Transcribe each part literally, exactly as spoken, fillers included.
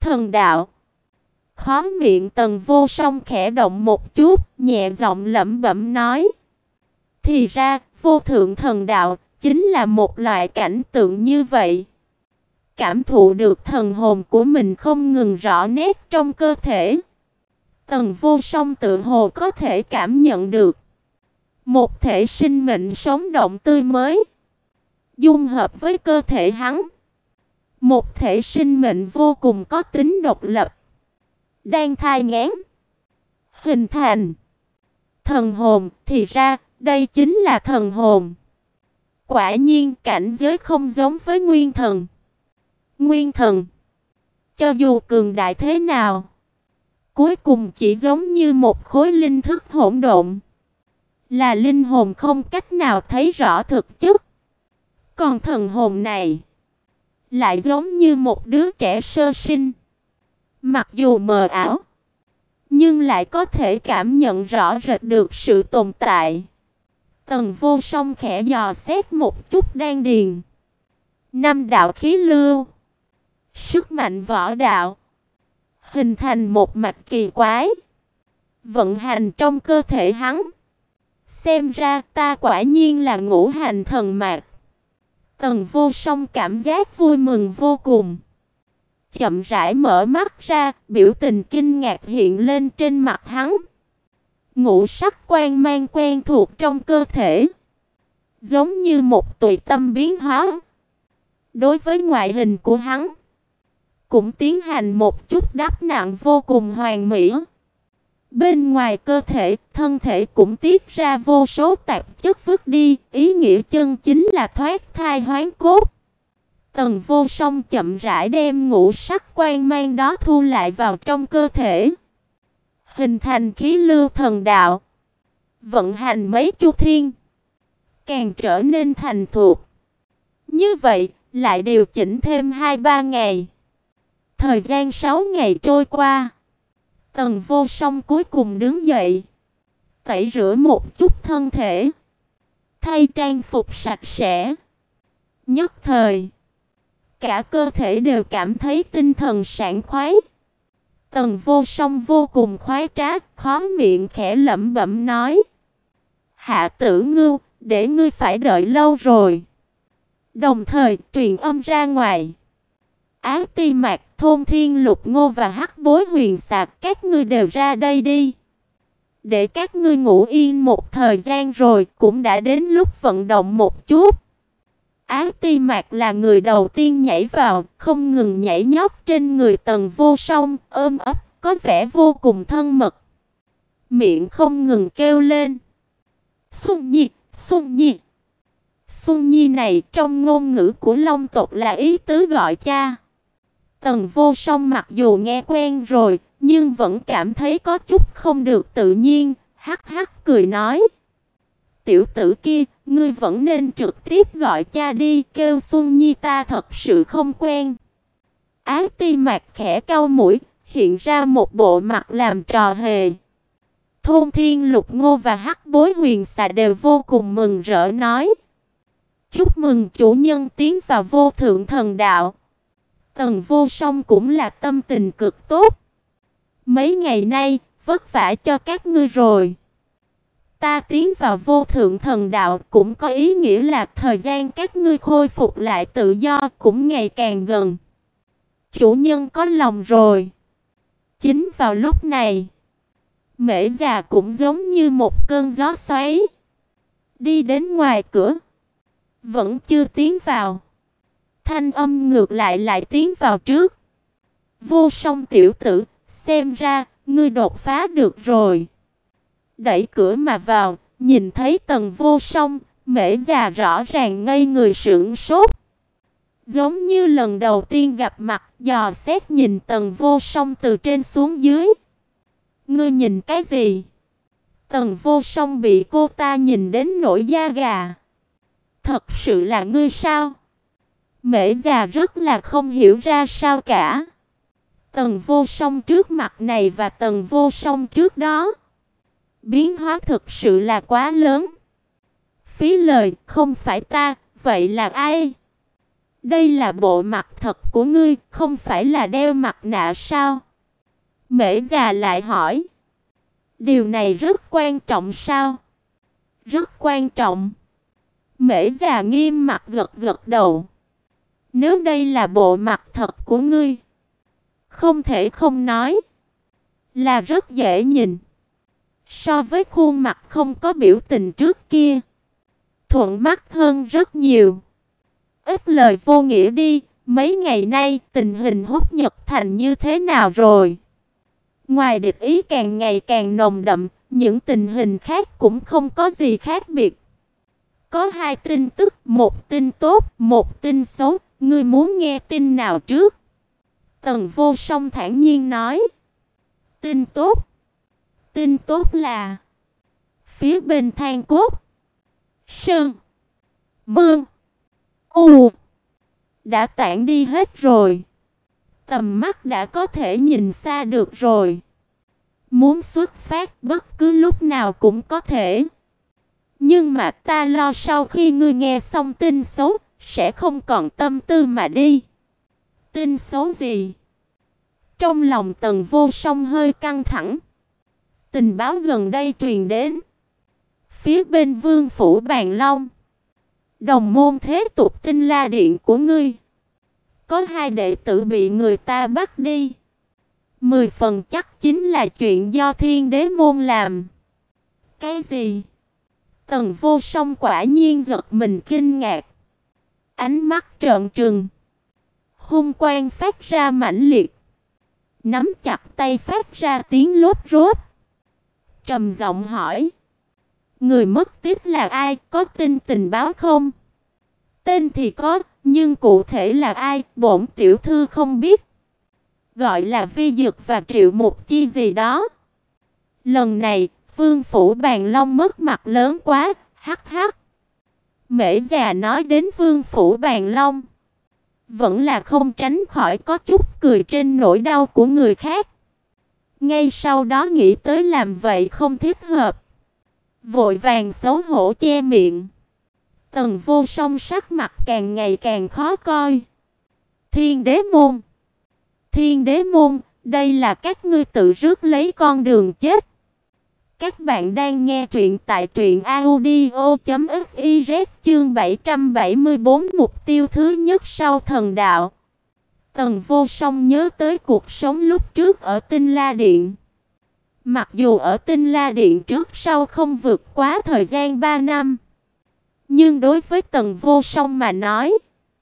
thần đạo. Khóe miệng Tần Vô Song khẽ động một chút, nhẹ giọng lẩm bẩm nói: thì ra, vô thượng thần đạo chính là một loại cảnh tượng như vậy. Cảm thụ được thần hồn của mình không ngừng rõ nét trong cơ thể. Tần Vô Song tự hồ có thể cảm nhận được một thể sinh mệnh sống động tươi mới dung hợp với cơ thể hắn. Một thể sinh mệnh vô cùng có tính độc lập đang thai nghén hình thành thần hồn. Thì ra đây chính là thần hồn. Quả nhiên cảnh giới không giống với nguyên thần. Nguyên thần cho dù cường đại thế nào, cuối cùng chỉ giống như một khối linh thức hỗn độn, là linh hồn không cách nào thấy rõ thực chất. Còn thần hồn này lại giống như một đứa trẻ sơ sinh, mặc dù mờ ảo, nhưng lại có thể cảm nhận rõ rệt được sự tồn tại. Tần Vô Song khẽ dò xét một chút đan điền. Năm đạo khí lưu, sức mạnh võ đạo, hình thành một mạch kỳ quái, vận hành trong cơ thể hắn. Xem ra ta quả nhiên là ngũ hành thần mạch. Tần Vô Song cảm giác vui mừng vô cùng. Chậm rãi mở mắt ra, biểu tình kinh ngạc hiện lên trên mặt hắn. Ngũ sắc quang mang quen thuộc trong cơ thể, giống như một tùy tâm biến hóa. Đối với ngoại hình của hắn, cũng tiến hành một chút đắp nặng vô cùng hoàn mỹ. Bên ngoài cơ thể, thân thể cũng tiết ra vô số tạp chất vứt đi, ý nghĩa chân chính là thoát thai hoán cốt. Tần Vô Song chậm rãi đem ngũ sắc quang mang đó thu lại vào trong cơ thể, hình thành khí lưu thần đạo, vận hành mấy chu thiên, càng trở nên thành thục. Như vậy, lại điều chỉnh thêm hai ba ngày. Thời gian sáu ngày trôi qua, Tần Vô Song cuối cùng đứng dậy, tẩy rửa một chút thân thể, thay trang phục sạch sẽ. Nhất thời, cả cơ thể đều cảm thấy tinh thần sảng khoái. Tần Vô Song vô cùng khoái trá, khóe miệng khẽ lẩm bẩm nói: Hạ Tử Ngưu, để ngươi phải đợi lâu rồi. Đồng thời truyền âm ra ngoài: Á Ti Mạc, Thôn Thiên Lục Ngô và Hắc Bối Huyền Sạc, các ngươi đều ra đây đi. Để các ngươi ngủ yên một thời gian rồi, cũng đã đến lúc vận động một chút. Á Ti Mạc là người đầu tiên nhảy vào, không ngừng nhảy nhót trên người Tần Vô Song, ôm ấp, có vẻ vô cùng thân mật. Miệng không ngừng kêu lên: Xuân Nhi, Xuân Nhi. Xuân Nhi này trong ngôn ngữ của Long tộc là ý tứ gọi cha. Tần Vô Song mặc dù nghe quen rồi, nhưng vẫn cảm thấy có chút không được tự nhiên, hắc hắc cười nói: Tiểu tử kia, ngươi vẫn nên trực tiếp gọi cha đi, kêu Xuân Nhi ta thật sự không quen. Á Ti Mạc khẽ cau mũi, hiện ra một bộ mặt làm trò hề. Thôn Thiên Lục Ngô và Hắc Bối Huyền Xà đều vô cùng mừng rỡ nói: Chúc mừng chủ nhân tiến vào vô thượng thần đạo. Tần Vô Song cũng là tâm tình cực tốt. Mấy ngày nay, vất vả cho các ngươi rồi. Ta tiến vào vô thượng thần đạo cũng có ý nghĩa là thời gian các ngươi khôi phục lại tự do cũng ngày càng gần. Chủ nhân có lòng rồi. Chính vào lúc này, Mễ già cũng giống như một cơn gió xoáy, đi đến ngoài cửa. Vẫn chưa tiến vào, thanh âm ngược lại lại tiến vào trước. Vô Song tiểu tử, xem ra ngươi đột phá được rồi. Đẩy cửa mà vào, nhìn thấy Tần Vô Song, Mễ già rõ ràng ngây người sững sốt. Giống như lần đầu tiên gặp mặt, dò xét nhìn Tần Vô Song từ trên xuống dưới. Ngươi nhìn cái gì? Tần Vô Song bị cô ta nhìn đến nổi da gà. Thật sự là ngươi sao? Mễ già rất là không hiểu ra sao cả. Tần Vô Song trước mặt này và Tần Vô Song trước đó, biến hóa thực sự là quá lớn. Phí lời, không phải ta, vậy là ai? Đây là bộ mặt thật của ngươi, không phải là đeo mặt nạ sao? Mễ già lại hỏi. Điều này rất quan trọng sao? Rất quan trọng. Mễ già nghiêm mặt gật gật đầu. Nếu đây là bộ mặt thật của ngươi, không thể không nói là rất dễ nhìn. So với khuôn mặt không có biểu tình trước kia, thuận mắt hơn rất nhiều. Ít lời vô nghĩa đi, mấy ngày nay tình hình Húc Nhật Thành như thế nào rồi? Ngoài địch ý càng ngày càng nồng đậm, những tình hình khác cũng không có gì khác biệt. Có hai tin tức, một tin tốt, một tin xấu, ngươi muốn nghe tin nào trước? Tần Vô Song thản nhiên nói. Tin tốt. Tin tốt là phía bên Than Cốt, Sơn, Mương, U đã tản đi hết rồi. Tầm mắt đã có thể nhìn xa được rồi. Muốn xuất phát bất cứ lúc nào cũng có thể. Nhưng mà ta lo sau khi ngươi nghe xong tin xấu, sẽ không còn tâm tư mà đi. Tin xấu gì? Trong lòng Tần Vô Song hơi căng thẳng. Tình báo gần đây truyền đến. Phía bên Vương phủ Bàn Long, đồng môn thế tục Tinh La Điện của ngươi, có hai đệ tử bị người ta bắt đi. Mười phần chắc chính là chuyện do Thiên Đế môn làm. Cái gì? Tần Vô Song quả nhiên giật mình kinh ngạc. Ánh mắt trợn trừng, hung quang phát ra mãnh liệt, nắm chặt tay phát ra tiếng lốp rốp. Trầm giọng hỏi. Người mất tích là ai, có tin tình báo không? Tên thì có, nhưng cụ thể là ai, bổn tiểu thư không biết. Gọi là Vi Dực và Triệu Mục Chi gì đó. Lần này, Vương phủ Bàn Long mất mặt lớn quá, hắc hắc. Mễ già nói đến Vương phủ Bàn Long, vẫn là không tránh khỏi có chút cười trên nỗi đau của người khác. Ngay sau đó nghĩ tới làm vậy không thích hợp, vội vàng xấu hổ che miệng. Tần Vô Song sắc mặt càng ngày càng khó coi. Thiên Đế môn, Thiên Đế môn, đây là các ngươi tự rước lấy con đường chết. Các bạn đang nghe truyện tại truyện audio chấm fiz chương bảy trăm bảy mươi tư mục tiêu thứ nhất sau thần đạo. Tần Vô Song nhớ tới cuộc sống lúc trước ở Tinh La Điện. Mặc dù ở Tinh La Điện trước sau không vượt quá thời gian ba năm, nhưng đối với Tần Vô Song mà nói,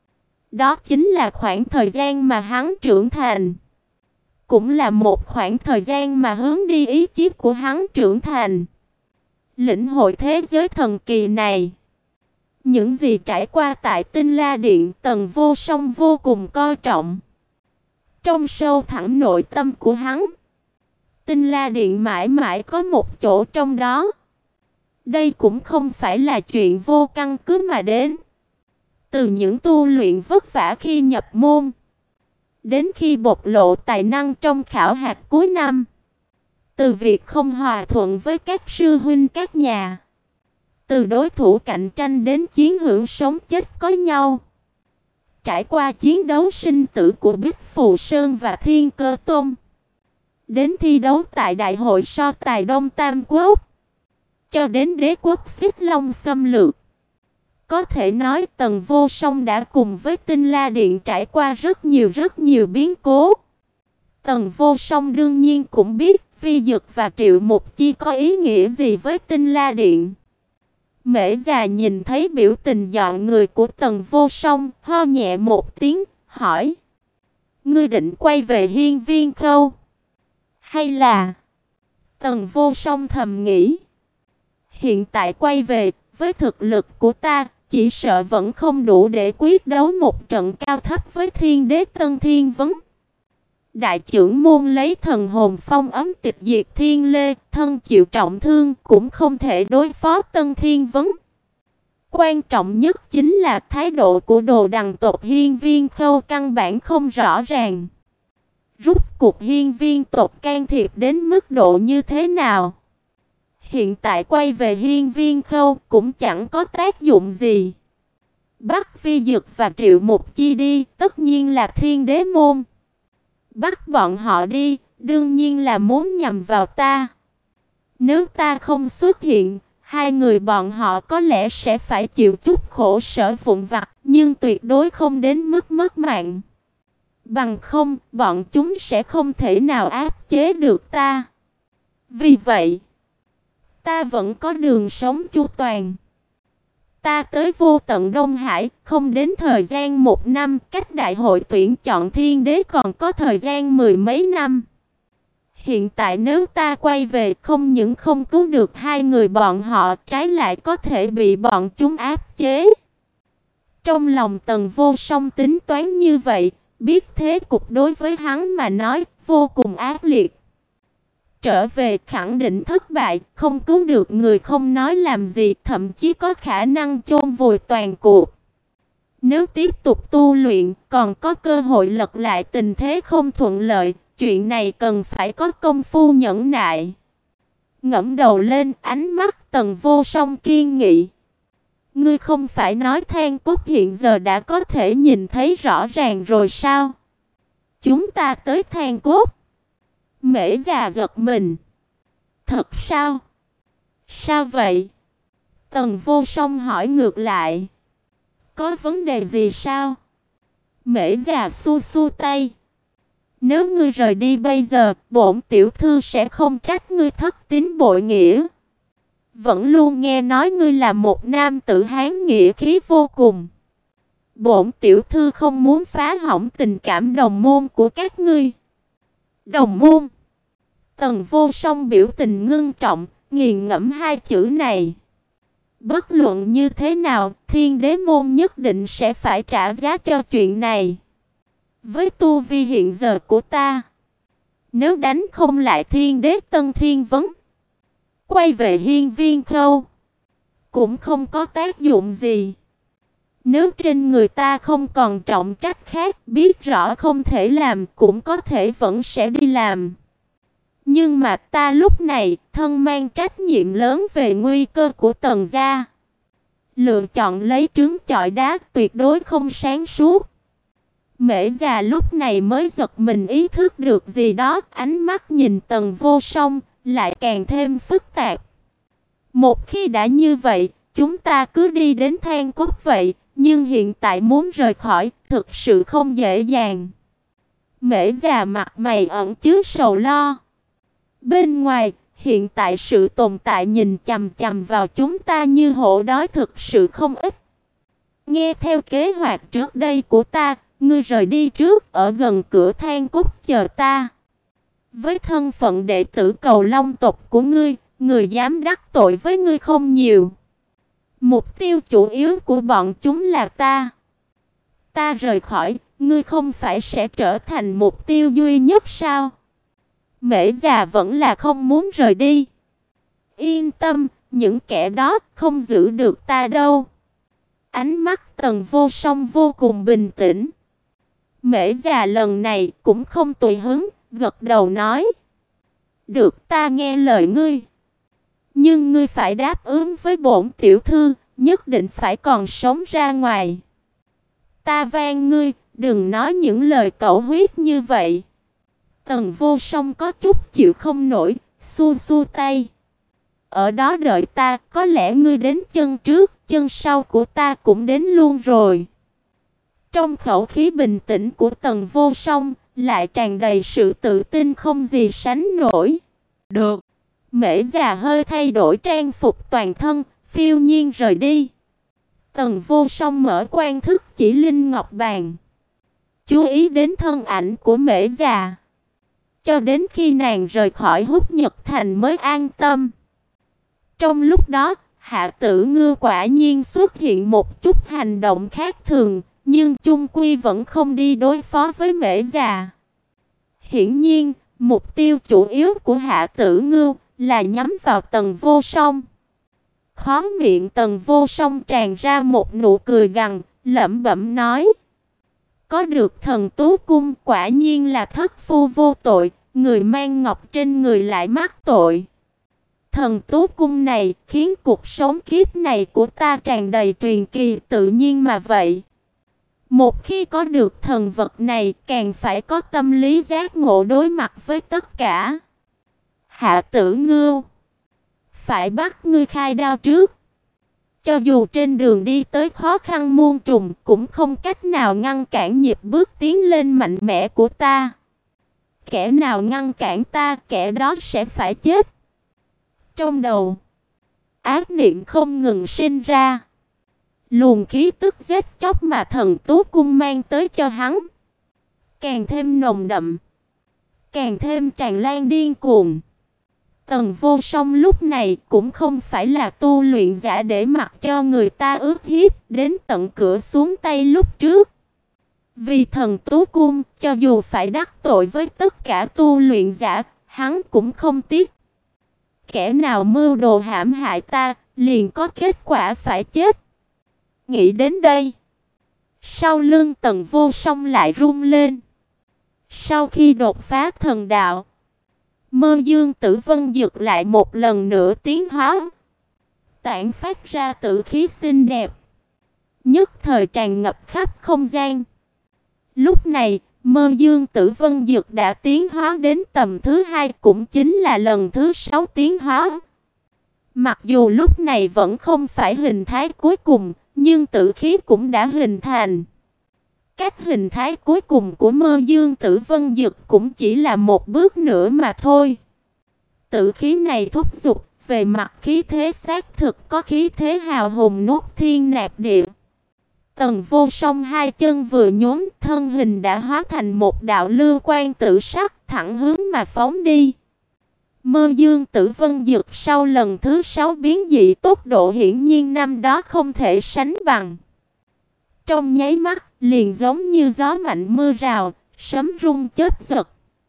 đó chính là khoảng thời gian mà hắn trưởng thành. Cũng là một khoảng thời gian mà hướng đi ý chí của hắn trưởng thành. Lĩnh hội thế giới thần kỳ này. Những gì trải qua tại Tinh La Điện, Tần Vô Song vô cùng coi trọng. Trong sâu thẳm nội tâm của hắn, Tinh La Điện mãi mãi có một chỗ trong đó. Đây cũng không phải là chuyện vô căn cứ mà đến. Từ những tu luyện vất vả khi nhập môn, đến khi bộc lộ tài năng trong khảo hạch cuối năm, từ việc không hòa thuận với các sư huynh các nhà, từ đối thủ cạnh tranh đến chiến hữu sống chết có nhau, trải qua chiến đấu sinh tử của Bích Phù Sơn và Thiên Cơ Tôn, đến thi đấu tại Đại hội so tài Đông Tam Quốc, cho đến đế quốc Xích Long xâm lược. Có thể nói Tần Vô Song đã cùng với Tinh La Điện trải qua rất nhiều rất nhiều biến cố. Tần Vô Song đương nhiên cũng biết Vi Dực và Triệu Mục Chi có ý nghĩa gì với Tinh La Điện. Mễ già nhìn thấy biểu tình dọn người của Tần Vô Song, ho nhẹ một tiếng, hỏi. Ngươi định quay về Hiên Viên Khâu? Hay là... Tần Vô Song thầm nghĩ. Hiện tại quay về, với thực lực của ta, chỉ sợ vẫn không đủ để quyết đấu một trận cao thấp với Thiên Đế Tân Thiên Vấn. Đại trưởng môn lấy thần hồn phong ấm tịch diệt thiên lê, thân chịu trọng thương cũng không thể đối phó Tân Thiên Vấn. Quan trọng nhất chính là thái độ của đồ đằng tộc Hiên Viên Khâu căn bản không rõ ràng. Rút cuộc Hiên Viên tộc can thiệp đến mức độ như thế nào? Hiện tại quay về Hiên Viên Khâu cũng chẳng có tác dụng gì. Bắt Vi Dực và Triệu Mục Chi đi, tất nhiên là Thiên Đế môn. Bắt bọn họ đi, đương nhiên là muốn nhằm vào ta. Nếu ta không xuất hiện, hai người bọn họ có lẽ sẽ phải chịu chút khổ sở vụn vặt, nhưng tuyệt đối không đến mức mất mạng. Bằng không, bọn chúng sẽ không thể nào áp chế được ta. Vì vậy, ta vẫn có đường sống chu toàn. Ta tới vô tận Đông Hải, không đến thời gian một năm, cách đại hội tuyển chọn Thiên Đế còn có thời gian mười mấy năm. Hiện tại nếu ta quay về, không những không cứu được hai người bọn họ, trái lại có thể bị bọn chúng áp chế. Trong lòng Tần Vô Song tính toán như vậy, biết thế cục đối với hắn mà nói vô cùng ác liệt. Trở về khẳng định thất bại, không cứu được người không nói làm gì, thậm chí có khả năng chôn vùi toàn cuộc. Nếu tiếp tục tu luyện, còn có cơ hội lật lại tình thế không thuận lợi, chuyện này cần phải có công phu nhẫn nại. Ngẩng đầu lên, ánh mắt Tần Vô Song kiên nghị. Ngươi không phải nói Than Cốt hiện giờ đã có thể nhìn thấy rõ ràng rồi sao? Chúng ta tới Than Cốt. Mễ già giật mình. Thật sao? Sao vậy? Tần Vô Song hỏi ngược lại. Có vấn đề gì sao? Mễ già xua xua tay. Nếu ngươi rời đi bây giờ, bổn tiểu thư sẽ không trách ngươi thất tín bội nghĩa. Vẫn luôn nghe nói ngươi là một nam tử hán nghĩa khí vô cùng. Bổn tiểu thư không muốn phá hỏng tình cảm đồng môn của các ngươi. Đồng môn? Tần Vô Song biểu tình ngưng trọng, nghiền ngẫm hai chữ này. Bất luận như thế nào, Thiên Đế môn nhất định sẽ phải trả giá cho chuyện này. Với tu vi hiện giờ của ta, nếu đánh không lại Thiên Đế Tân Thiên Vấn, quay về Hiên Viên Khâu, cũng không có tác dụng gì. Nếu trên người ta không còn trọng trách khác, biết rõ không thể làm, cũng có thể vẫn sẽ đi làm. Nhưng mà ta lúc này, thân mang trách nhiệm lớn về nguy cơ của Tần gia. Lựa chọn lấy trứng chọi đá tuyệt đối không sáng suốt. Mễ già lúc này mới giật mình ý thức được gì đó, ánh mắt nhìn Tần Vô Song, lại càng thêm phức tạp. Một khi đã như vậy, chúng ta cứ đi đến Than Cốt vậy, nhưng hiện tại muốn rời khỏi, thực sự không dễ dàng. Mễ già mặt mày ẩn chứa sầu lo. Bên ngoài, hiện tại sự tồn tại nhìn chằm chằm vào chúng ta như hổ đói thực sự không ít. Nghe theo kế hoạch trước đây của ta, ngươi rời đi trước, ở gần cửa Than Cốt chờ ta. Với thân phận đệ tử Cầu Long tộc của ngươi, người dám đắc tội với ngươi không nhiều. Mục tiêu chủ yếu của bọn chúng là ta. Ta rời khỏi, ngươi không phải sẽ trở thành mục tiêu duy nhất sao? Mễ già vẫn là không muốn rời đi. Yên tâm, những kẻ đó không giữ được ta đâu. Ánh mắt Tần Vô Song vô cùng bình tĩnh. Mễ già lần này cũng không tùy hứng, gật đầu nói. Được, ta nghe lời ngươi. Nhưng ngươi phải đáp ứng với bổn tiểu thư, nhất định phải còn sống ra ngoài. Ta van ngươi, đừng nói những lời cẩu huyết như vậy. Tần Vô Song có chút chịu không nổi, xua xua tay. Ở đó đợi ta, có lẽ ngươi đến chân trước, chân sau của ta cũng đến luôn rồi. Trong khẩu khí bình tĩnh của Tần Vô Song, lại tràn đầy sự tự tin không gì sánh nổi. Được. Mễ già hơi thay đổi trang phục toàn thân, phiêu nhiên rời đi. Tần Vô Song mở quan thức chỉ linh ngọc bàn, chú ý đến thân ảnh của Mễ già, cho đến khi nàng rời khỏi Húc Nhật Thành mới an tâm. Trong lúc đó, Hạ Tử Ngư quả nhiên xuất hiện một chút hành động khác thường, nhưng chung quy vẫn không đi đối phó với Mễ già. Hiển nhiên, mục tiêu chủ yếu của Hạ Tử Ngư là nhắm vào Tần Vô Song. Khóe miệng Tần Vô Song tràn ra một nụ cười gằn, lẩm bẩm nói: có được thần tú cung quả nhiên là thất phu vô tội, người mang ngọc trên người lại mắc tội. thần tú cung này khiến cuộc sống kiếp này của ta tràn đầy truyền kỳ tự nhiên mà vậy. Một khi có được thần vật này, càng phải có tâm lý giác ngộ đối mặt với tất cả. Hạ Tử Ngưu, phải bắt ngươi khai đao trước. Cho dù trên đường đi tới khó khăn muôn trùng, cũng không cách nào ngăn cản nhịp bước tiến lên mạnh mẽ của ta. Kẻ nào ngăn cản ta, kẻ đó sẽ phải chết. Trong đầu, ác niệm không ngừng sinh ra. Luồng khí tức giết chóc mà thần tú cung mang tới cho hắn càng thêm nồng đậm, càng thêm tràn lan điên cuồng. Tần Vô Song lúc này cũng không phải là tu luyện giả để mặc cho người ta ức hiếp đến tận cửa xuống tay lúc trước. Vì thần tú cung, cho dù phải đắc tội với tất cả tu luyện giả, hắn cũng không tiếc. Kẻ nào mưu đồ hãm hại ta, liền có kết quả phải chết. Nghĩ đến đây, sau lưng Tần Vô Song lại rung lên. Sau khi đột phá thần đạo, Mơ Dương Tử Vân Dực lại một lần nữa tiến hóa, tản phát ra tử khí xinh đẹp, nhất thời tràn ngập khắp không gian. Lúc này, Mơ Dương Tử Vân Dực đã tiến hóa đến tầm thứ hai, cũng chính là lần thứ sáu tiến hóa. Mặc dù lúc này vẫn không phải hình thái cuối cùng, nhưng tử khí cũng đã hình thành. Cách hình thái cuối cùng của Mơ Dương Tử Vân Dực cũng chỉ là một bước nữa mà thôi. Tử khí này thúc giục, về mặt khí thế xác thực có khí thế hào hùng nuốt thiên nạp địa. Tần Vô Song hai chân vừa nhún, thân hình đã hóa thành một đạo lưu quang tử sắc, thẳng hướng mà phóng đi. Mơ Dương Tử Vân Dực sau lần thứ sáu biến dị, tốc độ hiển nhiên năm đó không thể sánh bằng. Trong nháy mắt, liền giống như gió mạnh mưa rào, sấm rung chớp giật.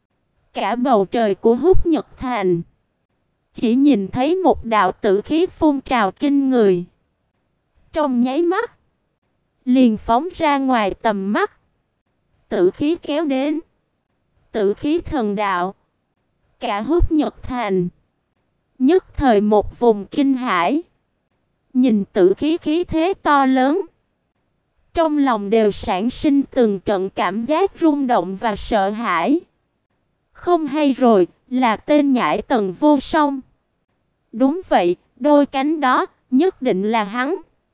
Cả bầu trời của Húc Nhật Thành chỉ nhìn thấy một đạo tử khí phun trào kinh người. Trong nháy mắt, liền phóng ra ngoài tầm mắt. Tử khí kéo đến, tử khí thần đạo. Cả Húc Nhật Thành nhất thời một vùng kinh hãi. Nhìn tử khí khí thế to lớn, trong lòng đều sản sinh từng trận cảm giác rung động và sợ hãi. Không hay rồi, là tên nhãi Tần Vô Song. Đúng vậy, đôi cánh đó nhất định là hắn.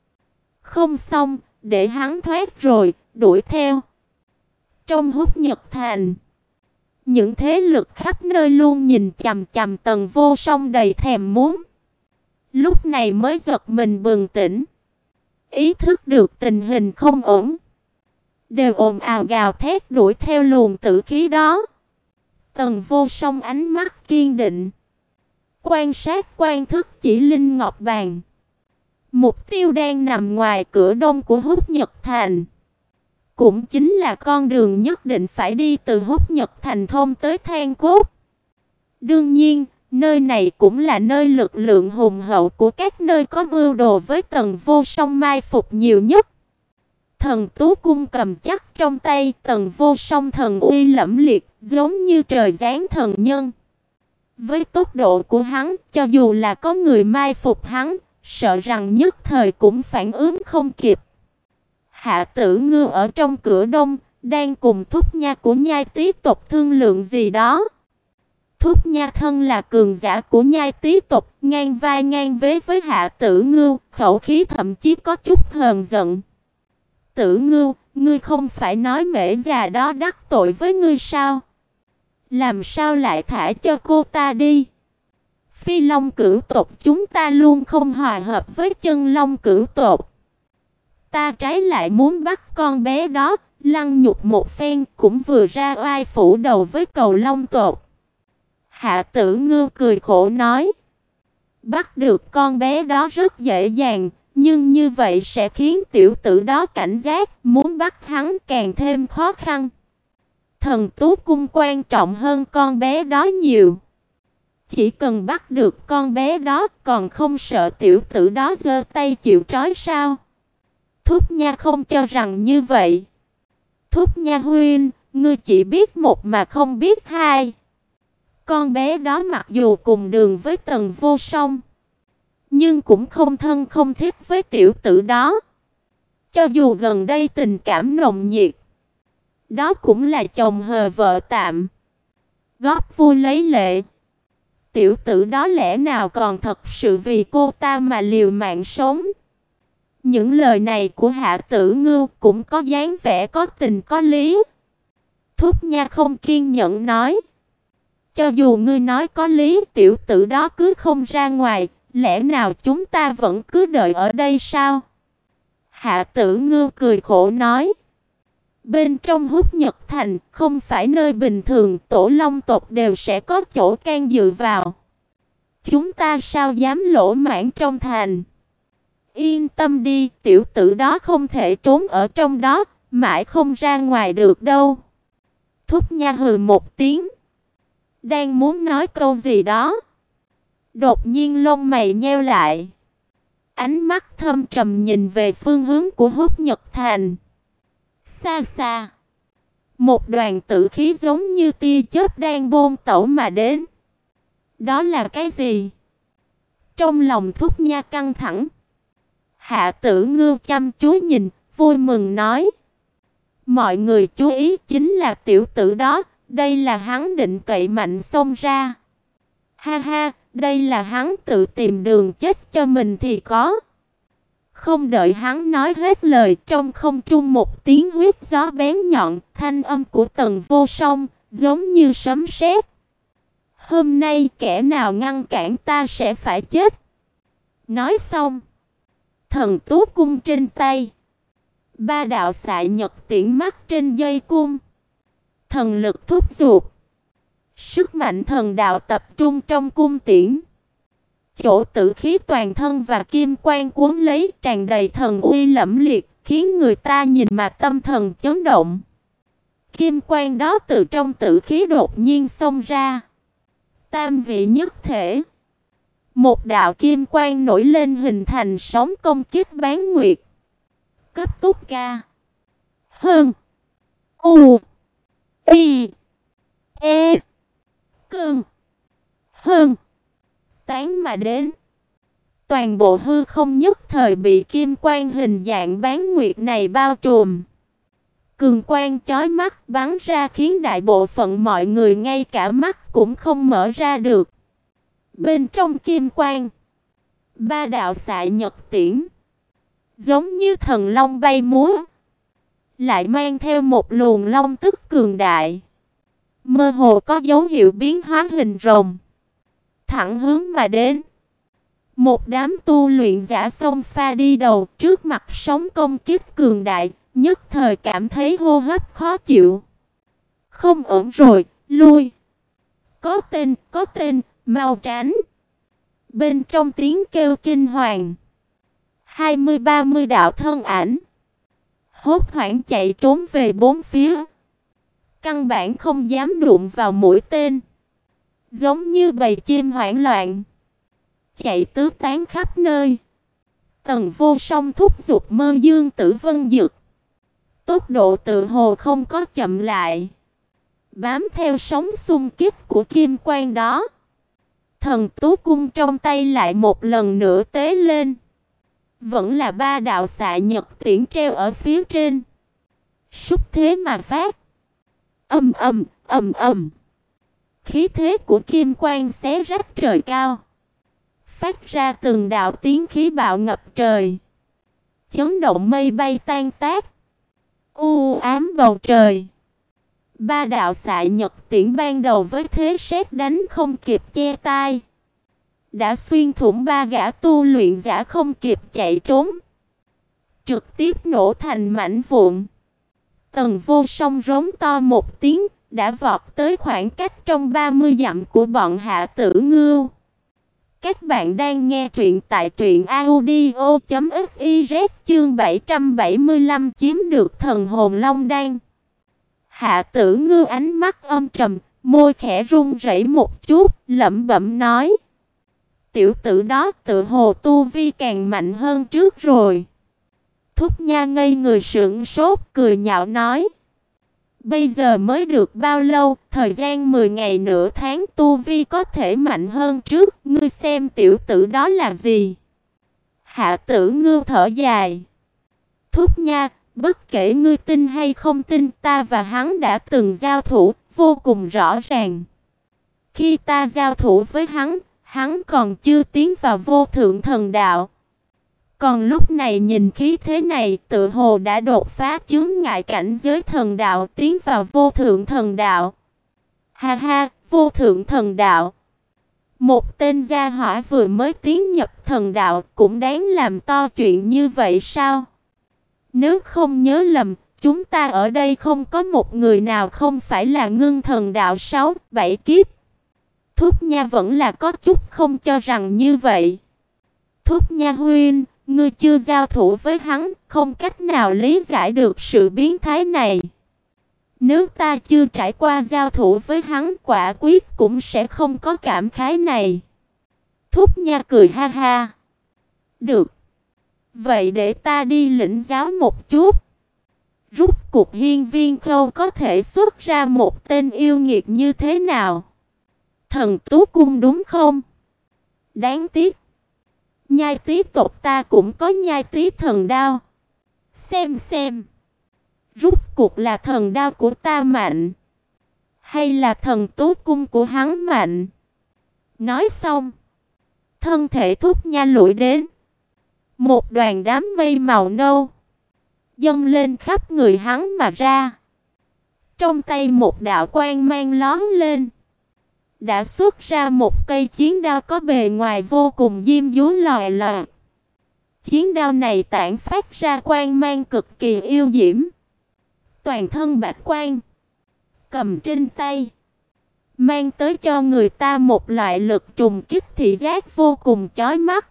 Không xong, để hắn thoát rồi, đuổi theo. Trong Húc Nhật Thành, những thế lực khắp nơi luôn nhìn chằm chằm Tần Vô Song đầy thèm muốn. Lúc này mới giật mình bừng tỉnh, ý thức được tình hình không ổn, đều ồn ào gào thét đuổi theo luồng tử khí đó. Tần Vô Song ánh mắt kiên định, quan sát quan thức chỉ linh ngọc bàn. Mục tiêu đang nằm ngoài cửa đông của Húc Nhật Thành, cũng chính là con đường nhất định phải đi từ Húc Nhật Thành thông tới Than Cốt. Đương nhiên, nơi này cũng là nơi lực lượng hùng hậu của các nơi có mưu đồ với Tần Vô Song mai phục nhiều nhất. Thần tú cung cầm chắc trong tay, Tần Vô Song thần uy lẫm liệt, giống như trời giáng thần nhân. Với tốc độ của hắn, cho dù là có người mai phục hắn, sợ rằng nhất thời cũng phản ứng không kịp. Hạ Tử Ngưu ở trong cửa đông, đang cùng Thúc Nha của Nhai Tý tộc thương lượng gì đó. Thúc Nha thân là cường giả của Nhai Tý tộc, ngang vai ngang vế với Hạ Tử Ngưu, khẩu khí thậm chí có chút hờn giận. Tử Ngưu, ngươi không phải nói mễ già đó đắc tội với ngươi sao? Làm sao lại thả cho cô ta đi? Phi Long cửu tộc chúng ta luôn không hòa hợp với Chân Long cửu tộc. Ta trái lại muốn bắt con bé đó, lăng nhục một phen, cũng vừa ra oai phủ đầu với Cầu Long tộc. Hạ Tử Ngưu cười khổ nói, bắt được con bé đó rất dễ dàng, nhưng như vậy sẽ khiến tiểu tử đó cảnh giác, muốn bắt hắn càng thêm khó khăn. Thần tú cung quan trọng hơn con bé đó nhiều. Chỉ cần bắt được con bé đó, còn không sợ tiểu tử đó giơ tay chịu trói sao? Thúc Nha không cho rằng như vậy. Thúc Nha huynh, ngươi chỉ biết một mà không biết hai. Con bé đó mặc dù cùng đường với Tần Vô Song, nhưng cũng không thân không thiết với tiểu tử đó. Cho dù gần đây tình cảm nồng nhiệt, đó cũng là chồng hờ vợ tạm, góp vui lấy lệ. Tiểu tử đó lẽ nào còn thật sự vì cô ta mà liều mạng sống? Những lời này của Hạ Tử Ngưu cũng có dáng vẻ có tình có lý. Thúc Nha không kiên nhẫn nói: cho dù ngươi nói có lý, tiểu tử đó cứ không ra ngoài, lẽ nào chúng ta vẫn cứ đợi ở đây sao? Hạ Tử Ngưu cười khổ nói: bên trong Húc Nhật Thành không phải nơi bình thường, Tổ Long tộc đều sẽ có chỗ can dự vào. Chúng ta sao dám lỗ mãng trong thành? Yên tâm đi, tiểu tử đó không thể trốn ở trong đó, mãi không ra ngoài được đâu. Thúc Nha hừ một tiếng, đang muốn nói câu gì đó, đột nhiên lông mày nheo lại, ánh mắt thâm trầm nhìn về phương hướng của Húc Nhật Thành. Xa xa, một đoàn tử khí giống như tia chớp đang bôn tẩu mà đến. Đó là cái gì? Trong lòng Thúc Nha căng thẳng. Hạ Tử Ngưu chăm chú nhìn, vui mừng nói: mọi người chú ý, chính là tiểu tử đó, đây là hắn định cậy mạnh xông ra. Ha ha, đây là hắn tự tìm đường chết cho mình thì có. Không đợi hắn nói hết lời, trong không trung một tiếng huyết gió bén nhọn, thanh âm của Tần Vô Song giống như sấm sét. Hôm nay kẻ nào ngăn cản ta sẽ phải chết. Nói xong, thần tú cung trên tay, ba đạo xạ nhật tiễn mắt trên dây cung, thần lực thúc giục, sức mạnh thần đạo tập trung trong cung tiễn. Chỗ tử khí toàn thân và kim quang cuốn lấy, tràn đầy thần uy lẫm liệt, khiến người ta nhìn mà tâm thần chấn động. Kim quang đó từ trong tử khí đột nhiên xông ra, tam vị nhất thể. Một đạo kim quang nổi lên hình thành sóng công kích bán nguyệt. Cấp tốc ca. Hơn. U. Y. E. Cơn. Hơn. Tán mà đến. Toàn bộ hư không nhất thời bị kim quang hình dạng bán nguyệt này bao trùm. Cường quang chói mắt bắn ra khiến đại bộ phận mọi người ngay cả mắt cũng không mở ra được. Bên trong kim quang, ba đạo xạ nhật tiễn, giống như thần long bay múa, lại mang theo một luồng long tức cường đại, mơ hồ có dấu hiệu biến hóa hình rồng, thẳng hướng mà đến. Một đám tu luyện giả xông pha đi đầu, trước mặt sóng công kích cường đại, nhất thời cảm thấy hô hấp khó chịu. Không ổn rồi, lui. Có tên, có tên, mau tránh. Bên trong tiếng kêu kinh hoàng, hai mươi ba mươi đạo thân ảnh hốt hoảng chạy trốn về bốn phía, căn bản không dám đụng vào mũi tên, giống như bầy chim hoảng loạn, chạy tứ tán khắp nơi. Tần Vô Song thúc giục Mơ Dương Tử Vân Dực, tốc độ tự hồ không có chậm lại, bám theo sóng xung kích của kim quang đó. Thần tú cung trong tay lại một lần nữa tế lên, vẫn là ba đạo xạ nhật tiễn treo ở phía trên, xúc thế mà phát. Ầm ầm, ầm ầm. Khí thế của kim quang xé rách trời cao, phát ra từng đạo tiếng khí bạo ngập trời, chấn động mây bay tan tác, u ám bầu trời. Ba đạo xạ nhật tiễn ban đầu với thế sét đánh không kịp che tai, đã xuyên thủng ba gã tu luyện giả không kịp chạy trốn, trực tiếp nổ thành mảnh vụn. Tần Vô Song rống to một tiếng, đã vọt tới khoảng cách trong ba mươi dặm của bọn Hạ Tử Ngưu. Các bạn đang nghe truyện tại truyện audio chấm fiz, chương bảy trăm bảy mươi lăm chiếm được thần hồn long đan. Hạ Tử Ngưu ánh mắt âm trầm, môi khẽ run rẩy một chút, lẩm bẩm nói: tiểu tử đó tự hồ tu vi càng mạnh hơn trước rồi. Thúc Nha ngây người sững sốt, cười nhạo nói: Bây giờ mới được bao lâu, thời gian mười ngày nửa tháng tu vi có thể mạnh hơn trước, ngươi xem tiểu tử đó là gì? Hạ Tử Ngưu thở dài. Thúc nha, bất kể ngươi tin hay không tin, ta và hắn đã từng giao thủ, vô cùng rõ ràng. Khi ta giao thủ với hắn, hắn còn chưa tiến vào vô thượng thần đạo. Còn lúc này nhìn khí thế này, tự hồ đã đột phá chướng ngại cảnh giới thần đạo, tiến vào vô thượng thần đạo. Ha ha, vô thượng thần đạo. Một tên gia hỏa vừa mới tiến nhập thần đạo cũng đáng làm to chuyện như vậy sao? Nếu không nhớ lầm, chúng ta ở đây không có một người nào không phải là ngưng thần đạo sáu, bảy kiếp. Thúc Nha vẫn là có chút không cho rằng như vậy. Thúc Nha huynh, ngươi chưa giao thủ với hắn, không cách nào lý giải được sự biến thái này. Nếu ta chưa trải qua giao thủ với hắn, quả quyết cũng sẽ không có cảm khái này. Thúc Nha cười ha ha. Được. Vậy để ta đi lĩnh giáo một chút. Rút cuộc Hiên Viên Khâu có thể xuất ra một tên yêu nghiệt như thế nào? Thần Tú Cung đúng không? Đáng tiếc. Nhai tí tộc ta cũng có nhai tí thần đao. Xem xem. Rút cuộc là thần đao của ta mạnh, hay là thần Tú Cung của hắn mạnh? Nói xong, thân thể Thúc Nha lủi đến. Một đoàn đám mây màu nâu dâng lên khắp người hắn mà ra. Trong tay một đạo quang mang lóe lên, đã xuất ra một cây chiến đao có bề ngoài vô cùng diêm dúa lòe loẹt. Chiến đao này tản phát ra quang mang cực kỳ yêu diễm, toàn thân bạch quang, cầm trên tay, mang tới cho người ta một loại lực trùng kích thị giác vô cùng chói mắt.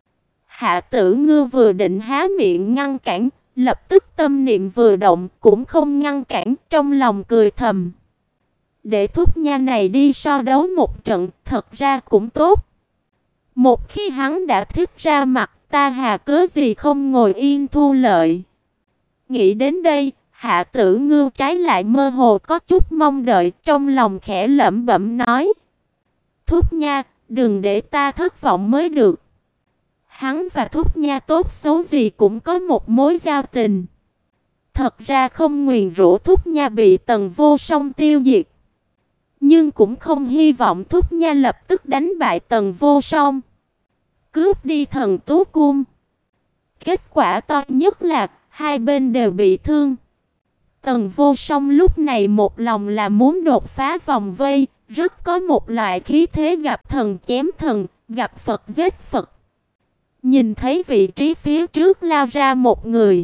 Hạ Tử Ngưu vừa định há miệng ngăn cản, lập tức tâm niệm vừa động, cũng không ngăn cản, trong lòng cười thầm. Để Thúc Nha này đi so đấu một trận, thật ra cũng tốt. Một khi hắn đã thích ra mặt, ta hà cớ gì không ngồi yên thu lợi. Nghĩ đến đây, Hạ Tử Ngưu trái lại mơ hồ có chút mong đợi, trong lòng khẽ lẩm bẩm nói. Thúc Nha, đừng để ta thất vọng mới được. Hắn và Thúc Nha tốt xấu gì cũng có một mối giao tình. Thật ra không nguyền rủa Thúc Nha bị Tần Vô Song tiêu diệt, nhưng cũng không hy vọng Thúc Nha lập tức đánh bại Tần Vô Song, cướp đi thần Tú Cung. Kết quả to nhất là hai bên đều bị thương. Tần Vô Song lúc này một lòng là muốn đột phá vòng vây, rất có một loại khí thế gặp thần chém thần, gặp Phật giết Phật. Nhìn thấy vị trí phía trước lao ra một người,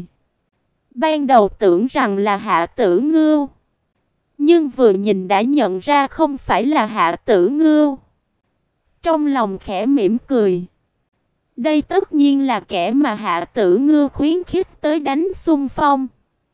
ban đầu tưởng rằng là Hạ Tử Ngưu, nhưng vừa nhìn đã nhận ra không phải là Hạ Tử Ngưu. Trong lòng khẽ mỉm cười. Đây tất nhiên là kẻ mà Hạ Tử Ngưu khuyến khích tới đánh xung phong.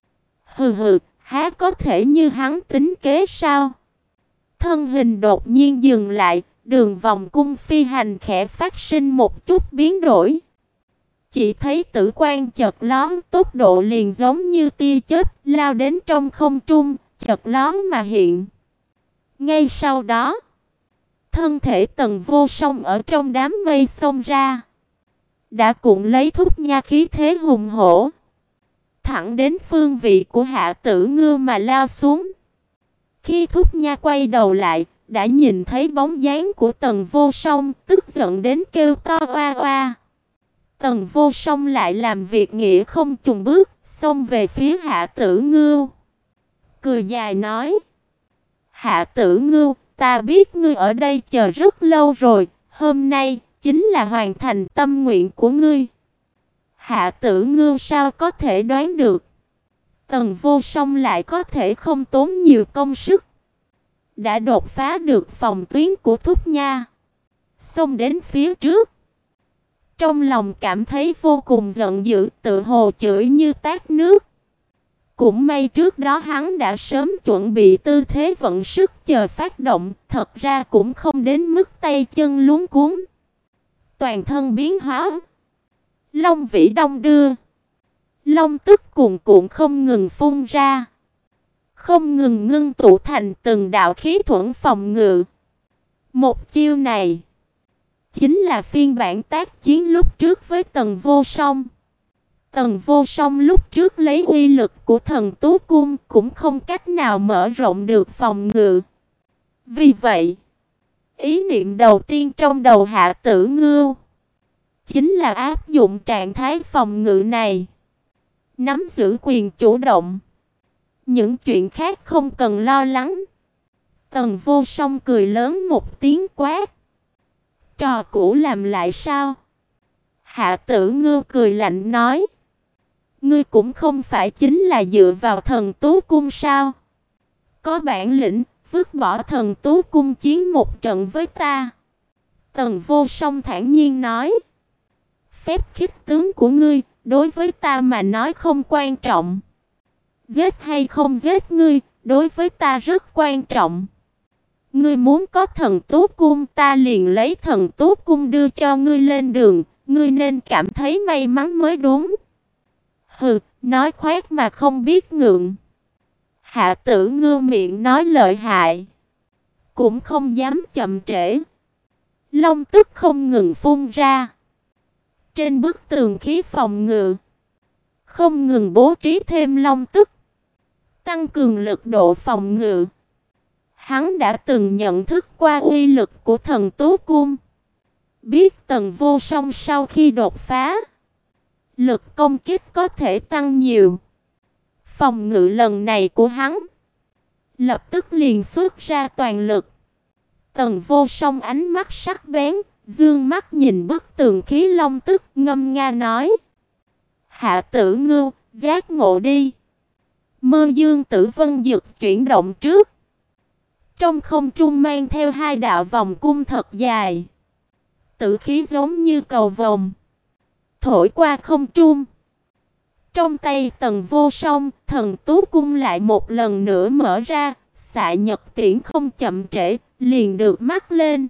Hừ hừ, há có thể như hắn tính kế sao? Thân hình đột nhiên dừng lại, đường vòng cung phi hành khẽ phát sinh một chút biến đổi. Chỉ thấy tử quang chợt lóe, tốc độ liền giống như tia chớp lao đến trong không trung, chợt lóe mà hiện. Ngay sau đó, thân thể Tần Vô Song ở trong đám mây xông ra, đã cuộn lấy Thúc Nha khí thế hùng hổ, thẳng đến phương vị của Hạ Tử Ngưu mà lao xuống. Khi Thúc Nha quay đầu lại, đã nhìn thấy bóng dáng của Tần Vô Song, tức giận đến kêu to oa oa. Tần Vô Song lại làm việc nghĩa không chùn bước, xông về phía Hạ Tử Ngưu. Cười dài nói: Hạ Tử Ngưu, ta biết ngươi ở đây chờ rất lâu rồi, hôm nay chính là hoàn thành tâm nguyện của ngươi. Hạ Tử Ngưu sao có thể đoán được, Tần Vô Song lại có thể không tốn nhiều công sức, đã đột phá được phòng tuyến của Thúc Nha, xông đến phía trước. Trong lòng cảm thấy vô cùng giận dữ, tự hồ chửi như tát nước. Cũng may trước đó hắn đã sớm chuẩn bị tư thế vận sức chờ phát động, thật ra cũng không đến mức tay chân luống cuống. Toàn thân biến hóa, long vĩ đông đưa, long tức cuồn cuộn không ngừng phun ra. không ngừng ngưng tụ thành từng đạo khí thuẫn phòng ngự. Một chiêu này chính là phiên bản tác chiến lúc trước với Tần Vô Song. Tần Vô Song lúc trước lấy uy lực của Thần Tú Cung cũng không cách nào mở rộng được phòng ngự. Vì vậy, ý niệm đầu tiên trong đầu Hạ Tử Ngưu chính là áp dụng trạng thái phòng ngự này, nắm giữ quyền chủ động. Những chuyện khác không cần lo lắng. Tần Vô Song cười lớn một tiếng quát: "Trò cũ làm lại sao?" Hạ Tử Ngưu cười lạnh nói: "Ngươi cũng không phải chính là dựa vào Thần Tú Cung sao? Có bản lĩnh, vứt bỏ Thần Tú Cung chiến một trận với ta." Tần Vô Song thản nhiên nói: "Phép khích tướng của ngươi, đối với ta mà nói không quan trọng. Giết hay không giết ngươi, đối với ta rất quan trọng. Ngươi muốn có Thần Tú Cung, ta liền lấy Thần Tú Cung đưa cho ngươi lên đường, ngươi nên cảm thấy may mắn mới đúng." Hừ, nói khoác mà không biết ngượng. Hạ Tử Ngưu miệng nói lợi hại, cũng không dám chậm trễ. Long tức không ngừng phun ra. Trên bức tường khí phòng ngự không ngừng bố trí thêm long tức, tăng cường lực độ phòng ngự. Hắn đã từng nhận thức qua uy lực của Thần Tú Cung, biết Tần Vô Song sau khi đột phá, lực công kích có thể tăng nhiều. Phòng ngự lần này của hắn lập tức liền xuất ra toàn lực. Tần Vô Song ánh mắt sắc bén, dương mắt nhìn bức tường khí long tức, ngâm nga nói: "Hạ Tử Ngưu, giác ngộ đi." Mơ Dương Tử Vân Dực chuyển động trước. Trong không trung mang theo hai đạo vòng cung thật dài. Tử khí giống như cầu vồng, thổi qua không trung. Trong tay Tần Vô Song, Thần Tú Cung lại một lần nữa mở ra, xạ nhật tiễn không chậm trễ, liền được mắc lên.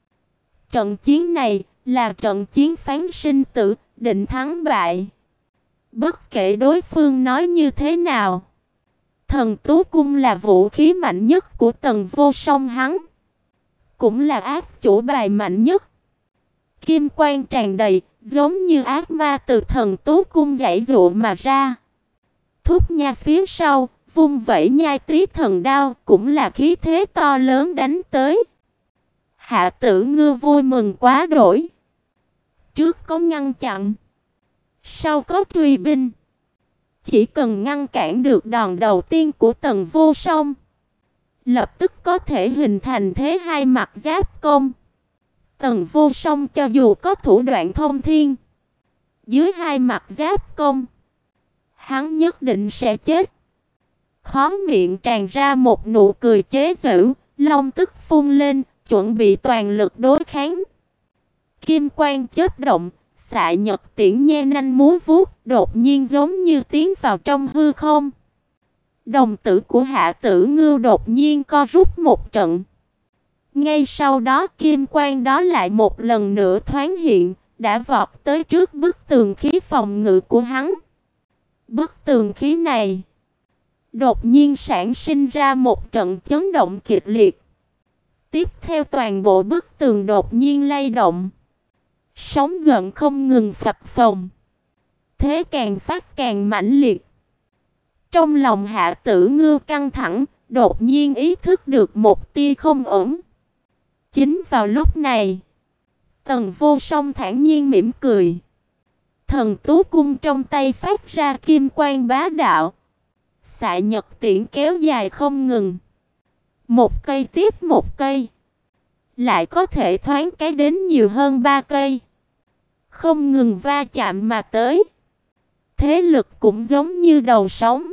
Trận chiến này là trận chiến phán sinh tử, định thắng bại. Bất kể đối phương nói như thế nào, Thần Tú Cung là vũ khí mạnh nhất của Tần Vô Song hắn, cũng là ác chủ bài mạnh nhất. Kim quang tràn đầy, giống như ác ma từ Thần Tú Cung giãy giụa mà ra. Thúc Nha phía sau, vung vẩy nhai tí thần đao, cũng là khí thế to lớn đánh tới. Hạ Tử Ngưu vui mừng quá đỗi. Trước có ngăn chặn, sau có truy binh. Chỉ cần ngăn cản được đòn đầu tiên của Tần Vô Song, lập tức có thể hình thành thế hai mặt giáp công. Tần Vô Song cho dù có thủ đoạn thông thiên, dưới hai mặt giáp công, hắn nhất định sẽ chết. Khóe miệng tràn ra một nụ cười chế giễu, long tức phun lên, chuẩn bị toàn lực đối kháng. Kim quang chớp động, xạ nhật tiễn nhe nanh múa vuốt, đột nhiên giống như tiến vào trong hư không. Đồng tử của Hạ Tử Ngưu đột nhiên co rút một trận. Ngay sau đó kim quang đó lại một lần nữa thoáng hiện, đã vọt tới trước bức tường khí phòng ngự của hắn. Bức tường khí này đột nhiên sản sinh ra một trận chấn động kịch liệt. Tiếp theo toàn bộ bức tường đột nhiên lay động. Sóng gợn không ngừng phập phồng. Thế càng phát càng mãnh liệt. Trong lòng Hạ Tử Ngưu căng thẳng, đột nhiên ý thức được một tia không ổn. Chính vào lúc này, Tần Vô Song thản nhiên mỉm cười. Thần Tú Cung trong tay phát ra kim quang bá đạo. Xạ nhật tiễn kéo dài không ngừng. Một cây tiếp một cây. Lại có thể thoáng cái đến nhiều hơn ba cây. Không ngừng va chạm mà tới. Thế lực cũng giống như đầu sóng.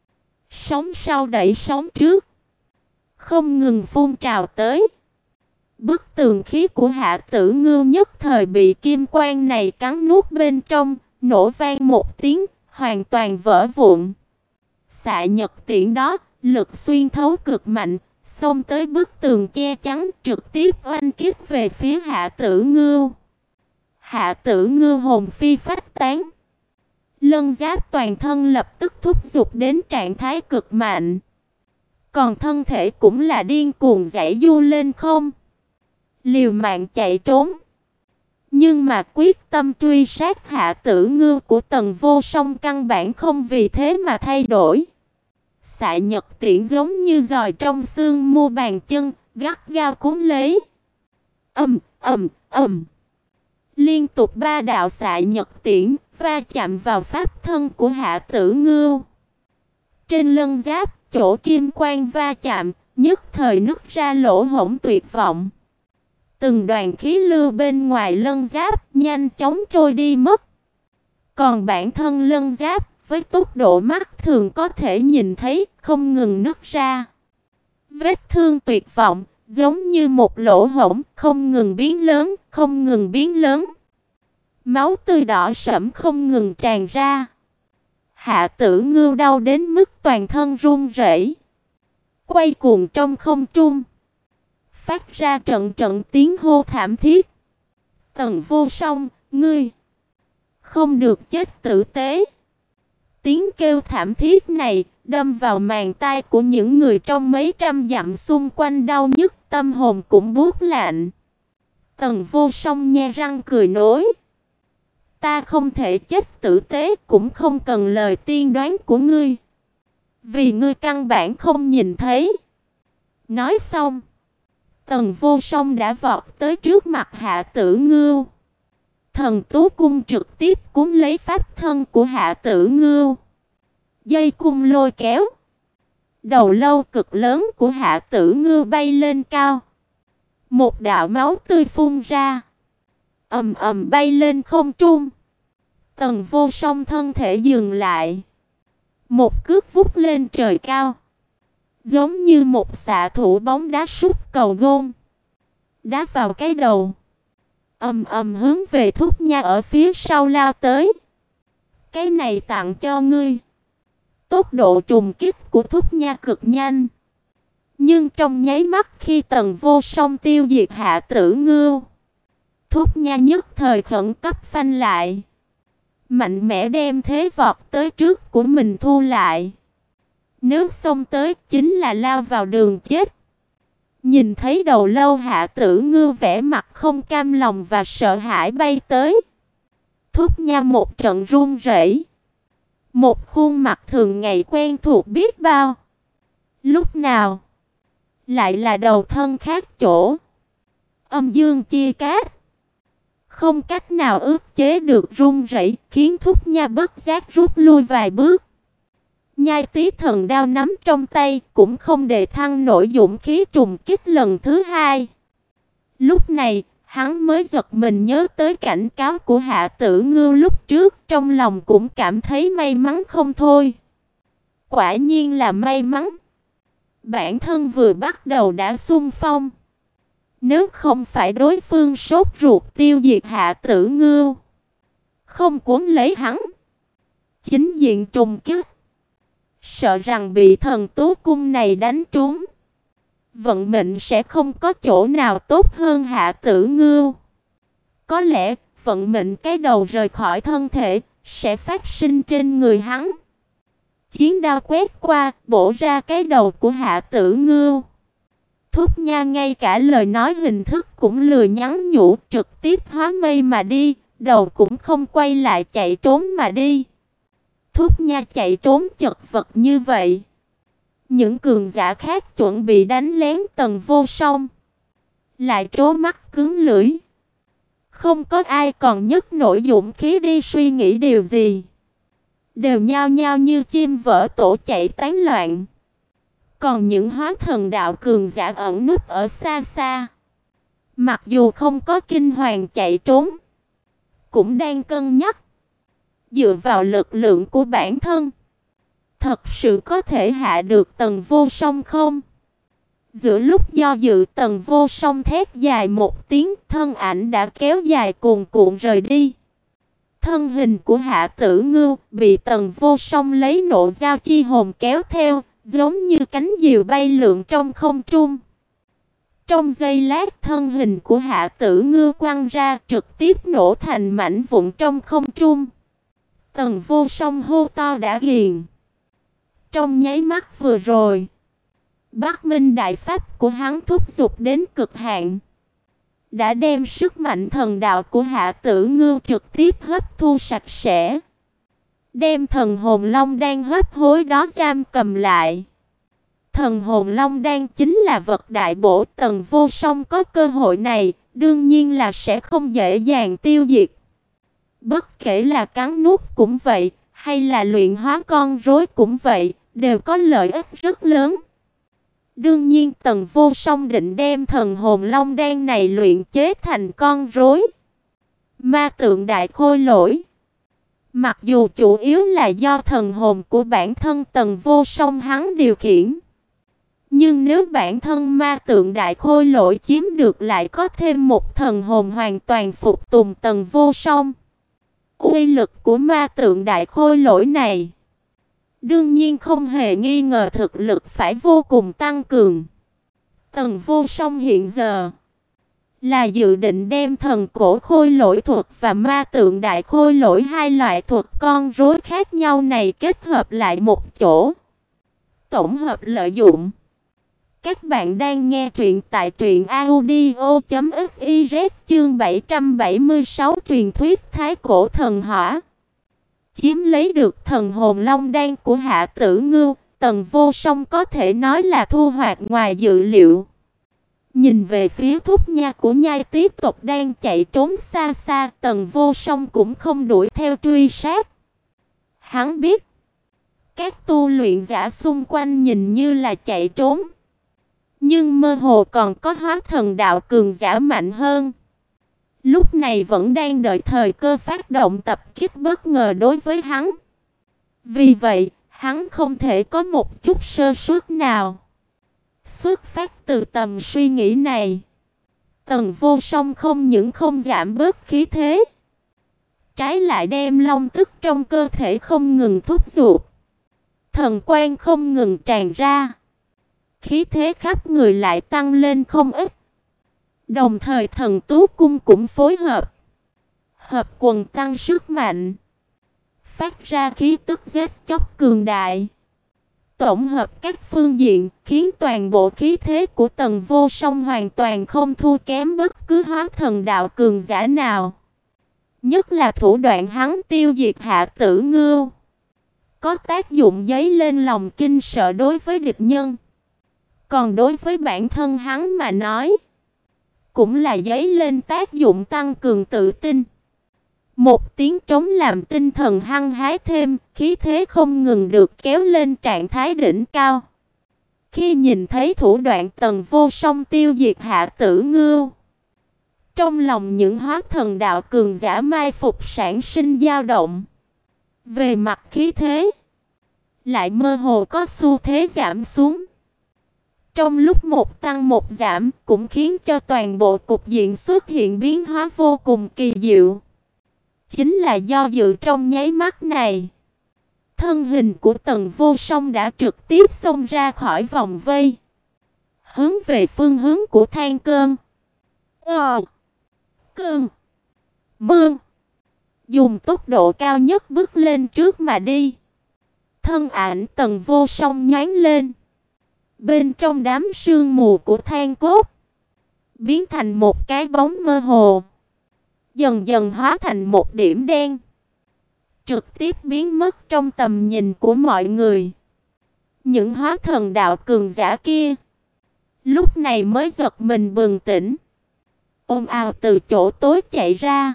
Sóng sau đẩy sóng trước. Không ngừng phun trào tới. Bức tường khí của Hạ Tử Ngưu nhất thời bị kim quang này cắn nuốt bên trong, nổ vang một tiếng, hoàn toàn vỡ vụn. Xạ nhật tiễn đó, lực xuyên thấu cực mạnh, xông tới bức tường che chắn, trực tiếp oanh kích về phía Hạ Tử Ngưu. Hạ Tử Ngưu hồn phi phách tán. Lân giáp toàn thân lập tức thúc giục đến trạng thái cực mạnh. Còn thân thể cũng là điên cuồng giãy giụa lên không, liều mạng chạy trốn. Nhưng mà quyết tâm truy sát Hạ Tử Ngưu của Tần Vô Song căn bản không vì thế mà thay đổi. Xạ nhật tiễn giống như giòi trong xương mu bàn chân, gắt gao cuốn lấy. Ầm, ầm, ầm. Liên tục ba đạo xạ nhật tiễn va chạm vào pháp thân của Hạ Tử Ngưu. Trên lân giáp, chỗ kim quang va chạm, nhất thời nứt ra lỗ hổng tuyệt vọng. Từng đoàn khí lưu bên ngoài lân giáp nhanh chóng trôi đi mất. Còn bản thân lân giáp với tốc độ mắt thường có thể nhìn thấy không ngừng nứt ra. Vết thương tuyệt vọng giống như một lỗ hổng không ngừng biến lớn, không ngừng biến lớn. Máu tươi đỏ sẫm không ngừng tràn ra. Hạ Tử Ngưu đau đến mức toàn thân run rẩy, quay cuồng trong không trung, phát ra trận trận tiếng hô thảm thiết. Tần Vô Song, ngươi không được chết tử tế. Tiếng kêu thảm thiết này đâm vào màng tai của những người trong mấy trăm dặm xung quanh, đau nhức tâm hồn cũng buốt lạnh. Tần Vô Song nhe răng cười nói: ta không thể chết tử tế, cũng không cần lời tiên đoán của ngươi, vì ngươi căn bản không nhìn thấy. Nói xong, Tần Vô Song đã vọt tới trước mặt Hạ Tử Ngưu. Thần Tú Cung trực tiếp cuốn lấy pháp thân của Hạ Tử Ngưu. Dây cung lôi kéo, đầu lâu cực lớn của Hạ Tử Ngưu bay lên cao. Một đạo máu tươi phun ra, ầm ầm bay lên không trung. Tần Vô Song thân thể dừng lại, một cước vút lên trời cao, giống như một xạ thủ bóng đá sút cầu gôn, đá vào cái đầu, ầm ầm hướng về Thúc Nha ở phía sau lao tới. Cái này tặng cho ngươi. Tốc độ trùng kích của Thúc Nha cực nhanh, nhưng trong nháy mắt khi Tần Vô Song tiêu diệt Hạ Tử Ngưu, Thúc Nha nhất thời khẩn cấp phanh lại, mạnh mẽ đem thế vọt tới trước của mình thu lại. Nếu xông tới chính là lao vào đường chết. Nhìn thấy đầu lâu Hạ Tử Ngưu vẻ mặt không cam lòng và sợ hãi bay tới, Thúc Nha một trận run rẩy. Một khuôn mặt thường ngày quen thuộc biết bao, lúc nào lại là đầu thân khác chỗ. Âm dương chia cát, không cách nào ức chế được run rẩy, khiến Thúc Nha bất giác rút lui vài bước. Nhai Tí Thần đao nắm trong tay cũng không đề thăng nổi dũng khí trùng kích lần thứ hai. Lúc này, hắn mới giật mình nhớ tới cảnh cáo của Hạ Tử Ngưu lúc trước, trong lòng cũng cảm thấy may mắn không thôi. Quả nhiên là may mắn. Bản thân vừa bắt đầu đã xung phong. Nếu không phải đối phương sốt ruột tiêu diệt Hạ Tử Ngưu, không cuốn lấy hắn, chính diện trùng kích, sợ rằng bị Thần Tú Cung này đánh trúng, vận mệnh sẽ không có chỗ nào tốt hơn Hạ Tử Ngưu. Có lẽ vận mệnh cái đầu rời khỏi thân thể sẽ phát sinh trên người hắn. Chiến đao quét qua, bổ ra cái đầu của Hạ Tử Ngưu. Thúc Nha ngay cả lời nói hình thức cũng lười nhắn nhủ, trực tiếp hóa mây mà đi, đầu cũng không quay lại chạy trốn mà đi. Thúc Nha chạy trốn chật vật như vậy, những cường giả khác chuẩn bị đánh lén Tần Vô Song lại trố mắt cứng lưỡi. Không có ai còn nhấc nổi dũng khí đi suy nghĩ điều gì, đều nhao nhao như chim vỡ tổ chạy tán loạn. Còn những hóa thần đạo cường giả ẩn núp ở xa xa, mặc dù không có kinh hoàng chạy trốn, cũng đang cân nhắc dựa vào lực lượng của bản thân, thật sự có thể hạ được Tần Vô Song không? Giữa lúc do dự, Tần Vô Song thét dài một tiếng, thân ảnh đã kéo dài cuồn cuộn rời đi. Thân hình của Hạ Tử Ngưu bị Tần Vô Song lấy nộ giao chi hồn kéo theo, giống như cánh diều bay lượn trong không trung. Trong giây lát, thân hình của Hạ Tử Ngưu quăng ra, trực tiếp nổ thành mảnh vụn trong không trung. Tần Vô Song hô to đã ghiền. Trong nháy mắt vừa rồi, Bắc Minh đại pháp của hắn thúc giục đến cực hạn, đã đem sức mạnh thần đạo của Hạ Tử Ngưu trực tiếp hấp thu sạch sẽ, đem thần hồn long đan hấp hối đó giam cầm lại. Thần hồn long đan chính là vật đại bổ, Tần Vô Song có cơ hội này, đương nhiên là sẽ không dễ dàng tiêu diệt. Bất kể là cắn nuốt cũng vậy, hay là luyện hóa con rối cũng vậy, đều có lợi ích rất lớn. Đương nhiên Tần Vô Song định đem thần hồn long đan này luyện chế thành con rối Ma Tượng Đại Khôi Lỗi. Mặc dù chủ yếu là do thần hồn của bản thân Tần Vô Song hắn điều khiển, nhưng nếu bản thân Ma Tượng Đại Khôi Lỗi chiếm được lại có thêm một thần hồn hoàn toàn phục tùng Tần Vô Song, uy lực của Ma Tượng Đại Khôi Lỗi này đương nhiên không hề nghi ngờ thực lực phải vô cùng tăng cường. Tần Vô Song hiện giờ là dự định đem thần cổ khôi lỗi thuật và ma tượng đại khôi lỗi, hai loại thuật con rối khác nhau này kết hợp lại một chỗ, tổng hợp lợi dụng. Các bạn đang nghe truyện tại truyện audio chấm fiz, chương bảy trăm bảy mươi sáu truyền thuyết Thái Cổ Thần Hỏa. Chiếm lấy được thần hồn long đan của Hạ Tử Ngưu, Tần Vô Song có thể nói là thu hoạch ngoài dự liệu. Nhìn về phía thúc nha của nhai tiếp tục đang chạy trốn xa xa, Tần Vô Song cũng không đuổi theo truy sát. Hắn biết, các tu luyện giả xung quanh nhìn như là chạy trốn, nhưng mơ hồ còn có hóa thần đạo cường giả mạnh hơn. Lúc này vẫn đang đợi thời cơ phát động tập kích bất ngờ đối với hắn. Vì vậy, hắn không thể có một chút sơ suất nào. Xuất phát từ tầm suy nghĩ này, Tần Vô Song không những không giảm bớt khí thế, trái lại đem long tức trong cơ thể không ngừng thúc giục, thần quang không ngừng tràn ra, khí thế khắp người lại tăng lên không ít. Đồng thời thần tú cung cũng phối hợp, hợp quần tăng sức mạnh, phát ra khí tức giết chóc cường đại. Tổng hợp các phương diện khiến toàn bộ khí thế của Tần Vô Song hoàn toàn không thua kém bất cứ hóa thần đạo cường giả nào. Nhất là thủ đoạn hắn tiêu diệt Hạ Tử Ngưu, có tác dụng dấy lên lòng kinh sợ đối với địch nhân. Còn đối với bản thân hắn mà nói, cũng là dấy lên tác dụng tăng cường tự tin. Một tiếng trống làm tinh thần hăng hái thêm, khí thế không ngừng được kéo lên trạng thái đỉnh cao. Khi nhìn thấy thủ đoạn Tần Vô Song tiêu diệt Hạ Tử Ngưu, trong lòng những hóa thần đạo cường giả mai phục sản sinh dao động. Về mặt khí thế, lại mơ hồ có xu thế giảm xuống. Trong lúc một tăng một giảm cũng khiến cho toàn bộ cục diện xuất hiện biến hóa vô cùng kỳ diệu. Chính là do dự trong nháy mắt này, thân hình của Tần Vô Song đã trực tiếp xông ra khỏi vòng vây, hướng về phương hướng của Than Cơn, Ờ, Cơn, Mương, dùng tốc độ cao nhất bước lên trước mà đi. Thân ảnh Tần Vô Song nhoáng lên, bên trong đám sương mù của than cốt, biến thành một cái bóng mơ hồ, dần dần hóa thành một điểm đen, trực tiếp biến mất trong tầm nhìn của mọi người. Những hóa thần đạo cường giả kia lúc này mới giật mình bừng tỉnh, ồn ào từ chỗ tối chạy ra.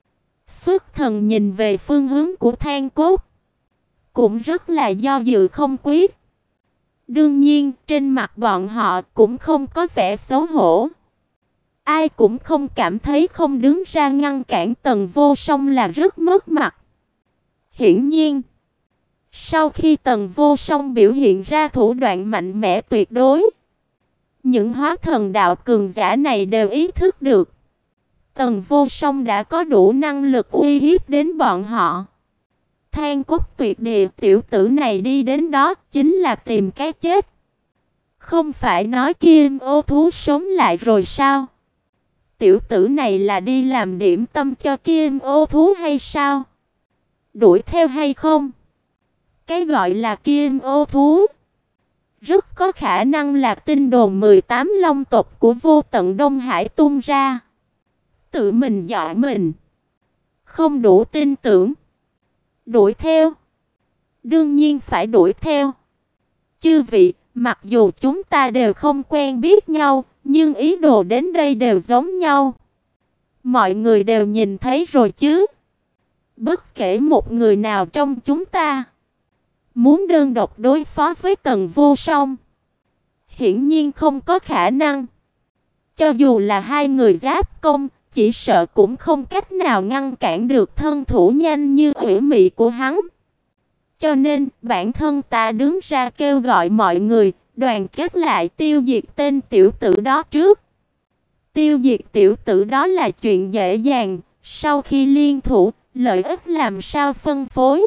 Xuất thần nhìn về phương hướng của than cốt, cũng rất là do dự không quyết. Đương nhiên, trên mặt bọn họ cũng không có vẻ xấu hổ. Ai cũng không cảm thấy không đứng ra ngăn cản Tần Vô Song là rất mất mặt. Hiển nhiên, sau khi Tần Vô Song biểu hiện ra thủ đoạn mạnh mẽ tuyệt đối, những hóa thần đạo cường giả này đều ý thức được Tần Vô Song đã có đủ năng lực uy hiếp đến bọn họ. Than cốt tuyệt địa tiểu tử này đi đến đó chính là tìm cái chết. Không phải nói Kim Ô thú sống lại rồi sao? Tiểu tử này là đi làm điểm tâm cho Kim Ô thú hay sao? Đuổi theo hay không? Cái gọi là Kim Ô thú Rất có khả năng là tin đồn mười tám long tộc của Vô Tận Đông Hải tung ra. Tự mình dọa mình. Không đủ tin tưởng. Đuổi theo. Đương nhiên phải đuổi theo. Chư vị, mặc dù chúng ta đều không quen biết nhau, nhưng ý đồ đến đây đều giống nhau. Mọi người đều nhìn thấy rồi chứ. Bất kể một người nào trong chúng ta muốn đơn độc đối phó với Tần Vô Song, hiển nhiên không có khả năng. Cho dù là hai người giáp công, chỉ sợ cũng không cách nào ngăn cản được thân thủ nhanh như ủy mị của hắn. Cho nên, bản thân ta đứng ra kêu gọi mọi người đoàn kết lại tiêu diệt tên tiểu tử đó trước. Tiêu diệt tiểu tử đó là chuyện dễ dàng, sau khi liên thủ, lợi ích làm sao phân phối?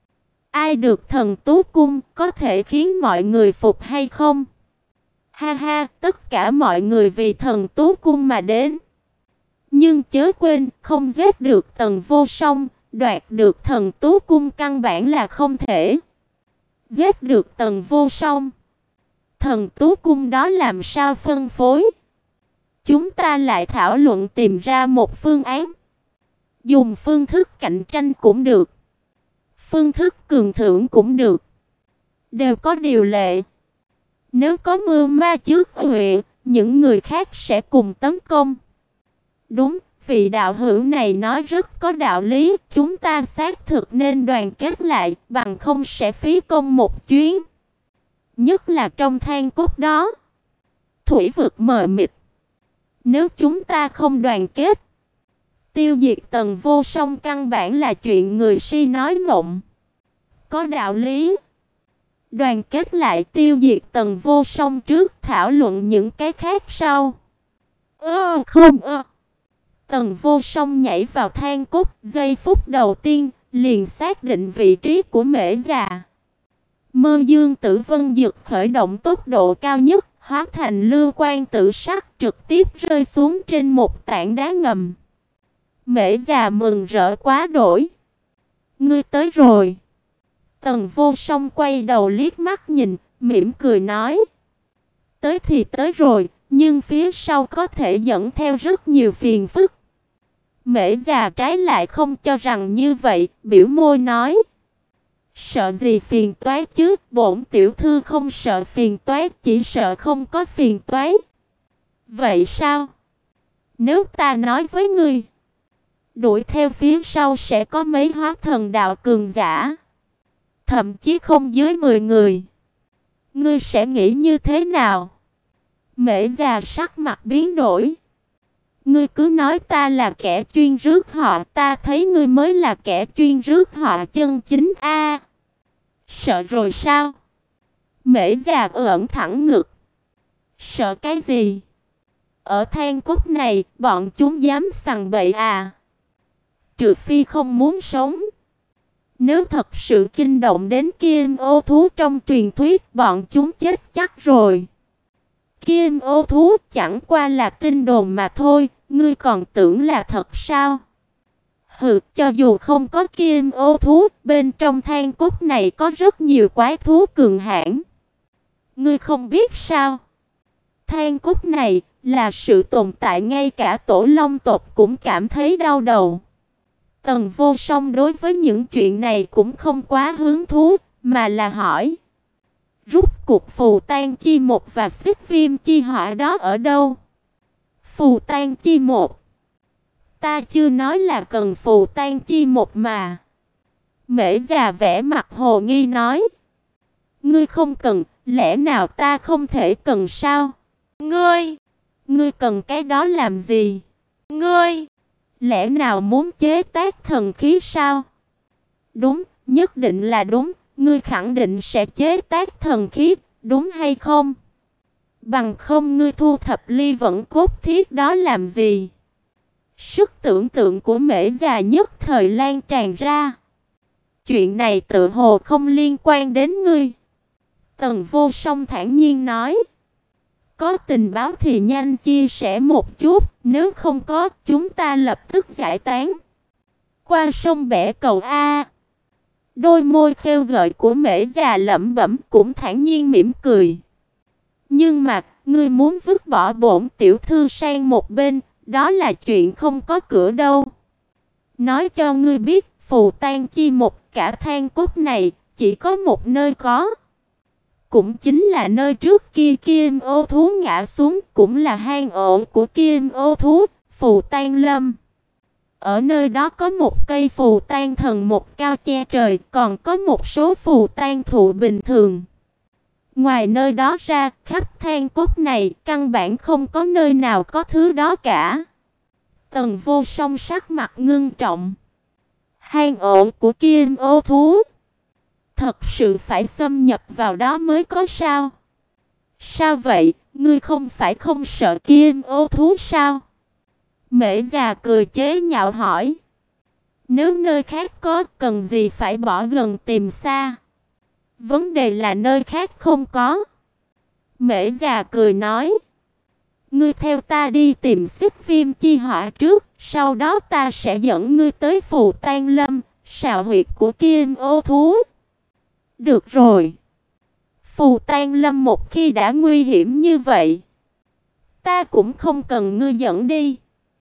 Ai được Thần Tú Cung có thể khiến mọi người phục hay không? Ha ha, tất cả mọi người vì Thần Tú Cung mà đến. Nhưng chớ quên, không giết được Tần Vô Song, đoạt được Thần Tú Cung căn bản là không thể. Giết được Tần Vô Song, Thần Tú Cung đó làm sao phân phối? Chúng ta lại thảo luận tìm ra một phương án. Dùng phương thức cạnh tranh cũng được, phương thức cường thưởng cũng được, đều có điều lệ. Nếu có mưu ma trước huệ, những người khác sẽ cùng tấn công. Đúng, vị đạo hữu này nói rất có đạo lý, chúng ta xác thực nên đoàn kết lại, bằng không sẽ phí công một chuyến. Nhất là trong than cốt đó, thủy vực mờ mịt. Nếu chúng ta không đoàn kết, tiêu diệt Tần Vô Song căn bản là chuyện người si nói mộng. Có đạo lý. Đoàn kết lại tiêu diệt Tần Vô Song trước, thảo luận những cái khác sau. Ơ không ơ. Tần Vô Song nhảy vào than cốt, giây phút đầu tiên liền xác định vị trí của Mễ Già. Mơ Dương Tử Vân Dực khởi động tốc độ cao nhất, hóa thành lưu quang tử sắc trực tiếp rơi xuống trên một tảng đá ngầm. Mễ Già mừng rỡ quá đỗi. Ngươi tới rồi. Tần Vô Song quay đầu liếc mắt nhìn, mỉm cười nói. Tới thì tới rồi, nhưng phía sau có thể dẫn theo rất nhiều phiền phức. Mễ Già trái lại không cho rằng như vậy, biểu môi nói. Sợ gì phiền toái chứ, bổn tiểu thư không sợ phiền toái, chỉ sợ không có phiền toái. Vậy sao? Nếu ta nói với ngươi, đuổi theo phía sau sẽ có mấy hóa thần đạo cường giả, thậm chí không dưới mười người, ngươi sẽ nghĩ như thế nào? Mễ Già sắc mặt biến đổi. Ngươi cứ nói ta là kẻ chuyên rước họ, ta thấy ngươi mới là kẻ chuyên rước họ chân chính a. À, sợ rồi sao? Mễ Già ưỡn thẳng ngực. Sợ cái gì? Ở than cốt này, bọn chúng dám sằng bậy à? Trừ phi không muốn sống. Nếu thật sự kinh động đến Kim Ô thú trong truyền thuyết, bọn chúng chết chắc rồi. Kim Ô thú chẳng qua là tin đồn mà thôi, ngươi còn tưởng là thật sao? Hừ, cho dù không có Kim Ô thú, bên trong than cốt này có rất nhiều quái thú cường hãn. Ngươi không biết sao? Than cốt này là sự tồn tại ngay cả Tổ Long tộc cũng cảm thấy đau đầu. Tần Vô Song đối với những chuyện này cũng không quá hứng thú, mà là hỏi. Rút cuộc phù tan chi một và xích viêm chi hỏa đó ở đâu? Phù tan chi một? Ta chưa nói là cần phù tan chi một mà. Mễ Già vẻ mặt hồ nghi nói. Ngươi không cần, lẽ nào ta không thể cần sao? Ngươi, ngươi cần cái đó làm gì? Ngươi, lẽ nào muốn chế tác thần khí sao? Đúng, nhất định là đúng, ngươi khẳng định sẽ chế tác thần khí, đúng hay không? Bằng không ngươi thu thập ly vẫn cốt thiết đó làm gì? Sức tưởng tượng của Mễ Già nhất thời lan tràn ra. Chuyện này tự hồ không liên quan đến ngươi. Tần Vô Song thản nhiên nói. Có tình báo thì nhanh chia sẻ một chút, nếu không có, chúng ta lập tức giải tán. Qua sông bẻ cầu A. Đôi môi khêu gợi của Mễ Già lẩm bẩm cũng thản nhiên mỉm cười. Nhưng mà, ngươi muốn vứt bỏ bổn tiểu thư sang một bên, đó là chuyện không có cửa đâu. Nói cho ngươi biết, phù tang chi một cả than cốt này, chỉ có một nơi có. Cũng chính là nơi trước kia Kim Ô thú ngã xuống, cũng là hang ổ của Kim Ô thú, Phù Tang Lâm. Ở nơi đó có một cây phù tang thần một cao che trời, còn có một số phù tang thụ bình thường. Ngoài nơi đó ra, khắp than cốt này, căn bản không có nơi nào có thứ đó cả. Tần Vô Song sắc mặt ngưng trọng. Hang ổ của Kim Ô thú, thật sự phải xâm nhập vào đó mới có sao? Sao vậy, ngươi không phải không sợ Kim Ô thú sao? Mễ già cười chế nhạo hỏi. Nếu nơi khác có, cần gì phải bỏ gần tìm xa? Vấn đề là nơi khác không có. Mễ già cười nói. Ngươi theo ta đi tìm Xích Viêm chi hỏa trước, sau đó ta sẽ dẫn ngươi tới Phù Tang Lâm, sào huyệt của Kim Ô thú. Được rồi. Phù Tang Lâm một khi đã nguy hiểm như vậy, ta cũng không cần ngươi dẫn đi.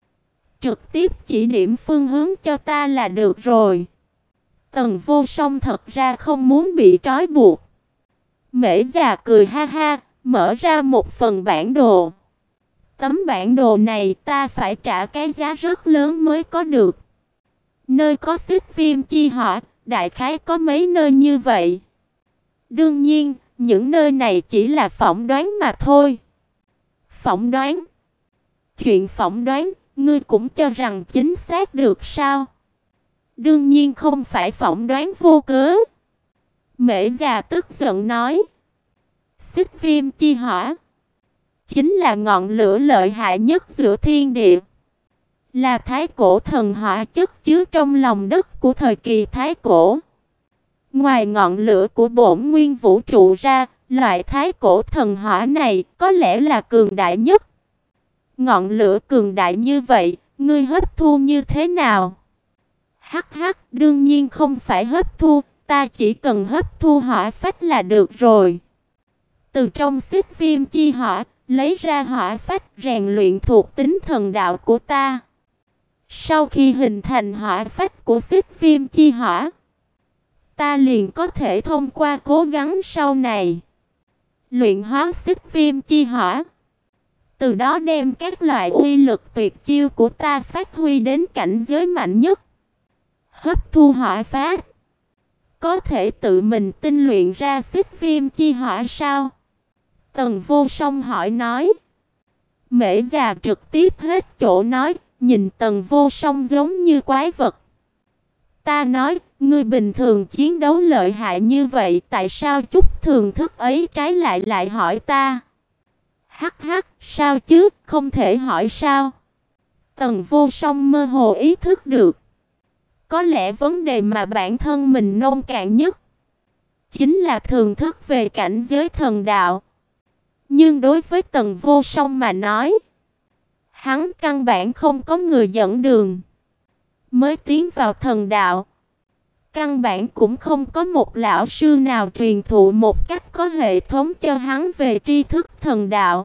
Trực tiếp chỉ điểm phương hướng cho ta là được rồi. Tần Vô Song thật ra không muốn bị trói buộc. Mễ già cười ha ha, mở ra một phần bản đồ. Tấm bản đồ này ta phải trả cái giá rất lớn mới có được. Nơi có Xích Viêm chi hỏa, đại khái có mấy nơi như vậy. Đương nhiên, những nơi này chỉ là phỏng đoán mà thôi. Phỏng đoán? Chuyện phỏng đoán, ngươi cũng cho rằng chính xác được sao? Đương nhiên không phải phỏng đoán vô cớ. Mễ già tức giận nói. Xích Viêm chi hỏa chính là ngọn lửa lợi hại nhất giữa thiên địa. Là thái cổ thần hỏa chất chứa trong lòng đất của thời kỳ thái cổ. Ngoài ngọn lửa của bổn nguyên vũ trụ ra, loại thái cổ thần hỏa này có lẽ là cường đại nhất. Ngọn lửa cường đại như vậy, ngươi hấp thu như thế nào? Hắc hắc, đương nhiên không phải hấp thu, ta chỉ cần hấp thu hỏa phách là được rồi. Từ trong Xích Viêm chi hỏa, lấy ra hỏa phách rèn luyện thuộc tính thần đạo của ta. Sau khi hình thành hỏa phách của Xích Viêm chi hỏa, ta liền có thể thông qua cố gắng sau này luyện hóa Xích Viêm chi hỏa. Từ đó đem các loại uy lực tuyệt chiêu của ta phát huy đến cảnh giới mạnh nhất. Hấp thu hỏa phách, có thể tự mình tinh luyện ra Xích Viêm chi hỏa sao? Tần Vô Song hỏi nói. Mễ già trực tiếp hết chỗ nói, nhìn Tần Vô Song giống như quái vật. Ta nói, ngươi bình thường chiến đấu lợi hại như vậy, tại sao chút thường thức ấy trái lại lại hỏi ta? Hắc hắc, sao chứ, không thể hỏi sao? Tần Vô Song mơ hồ ý thức được. Có lẽ vấn đề mà bản thân mình nông cạn nhất chính là thường thức về cảnh giới thần đạo. Nhưng đối với Tần Vô Song mà nói, hắn căn bản không có người dẫn đường mới tiến vào thần đạo. Căn bản cũng không có một lão sư nào truyền thụ một cách có hệ thống cho hắn về tri thức thần đạo.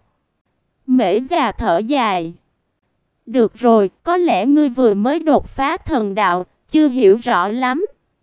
Mễ già thở dài. Được rồi, có lẽ ngươi vừa mới đột phá thần đạo, chưa hiểu rõ lắm.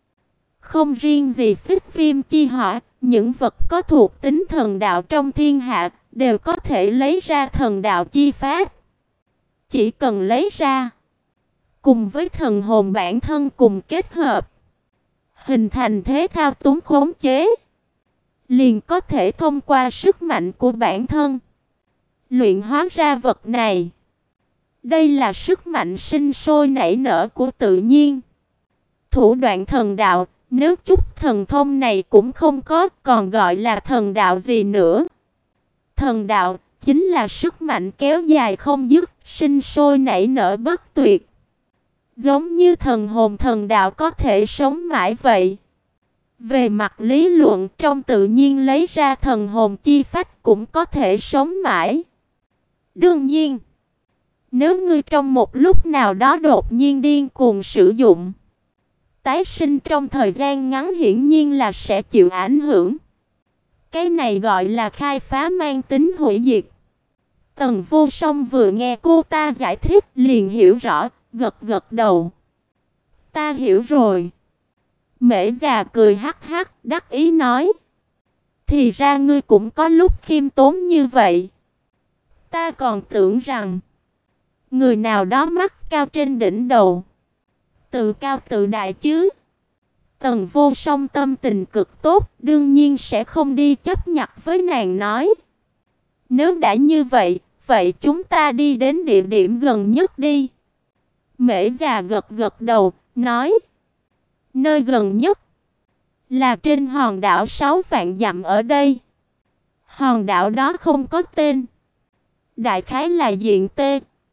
Không riêng gì Xích Viêm chi hỏa, những vật có thuộc tính thần đạo trong thiên hạ đều có thể lấy ra thần đạo chi pháp. Chỉ cần lấy ra, cùng với thần hồn bản thân cùng kết hợp, hình thành thế thao túng khống chế, liền có thể thông qua sức mạnh của bản thân luyện hóa ra vật này. Đây là sức mạnh sinh sôi nảy nở của tự nhiên. Thủ đoạn thần đạo, nếu chút thần thông này cũng không có, còn gọi là thần đạo gì nữa? Thần đạo chính là sức mạnh kéo dài không dứt, sinh sôi nảy nở bất tuyệt. Giống như thần hồn thần đạo có thể sống mãi vậy. Về mặt lý luận, trong tự nhiên lấy ra thần hồn chi phách cũng có thể sống mãi. Đương nhiên, nếu ngươi trong một lúc nào đó đột nhiên điên cuồng sử dụng, tái sinh trong thời gian ngắn hiển nhiên là sẽ chịu ảnh hưởng. Cái này gọi là khai phá mang tính hủy diệt. Tần Vô Song vừa nghe cô ta giải thích liền hiểu rõ, gật gật đầu. Ta hiểu rồi. Mễ già cười hắc hắc, đắc ý nói. Thì ra ngươi cũng có lúc khiêm tốn như vậy. Ta còn tưởng rằng người nào đó mắt cao trên đỉnh đầu, tự cao tự đại chứ. Tần Vô Song tâm tình cực tốt, đương nhiên sẽ không đi chấp nhặt với nàng nói. Nếu đã như vậy, vậy chúng ta đi đến địa điểm gần nhất đi. Mễ già gật gật đầu, nói. Nơi gần nhất là trên hòn đảo sáu vạn dặm ở đây. Hòn đảo đó không có tên. Đại khái là diện T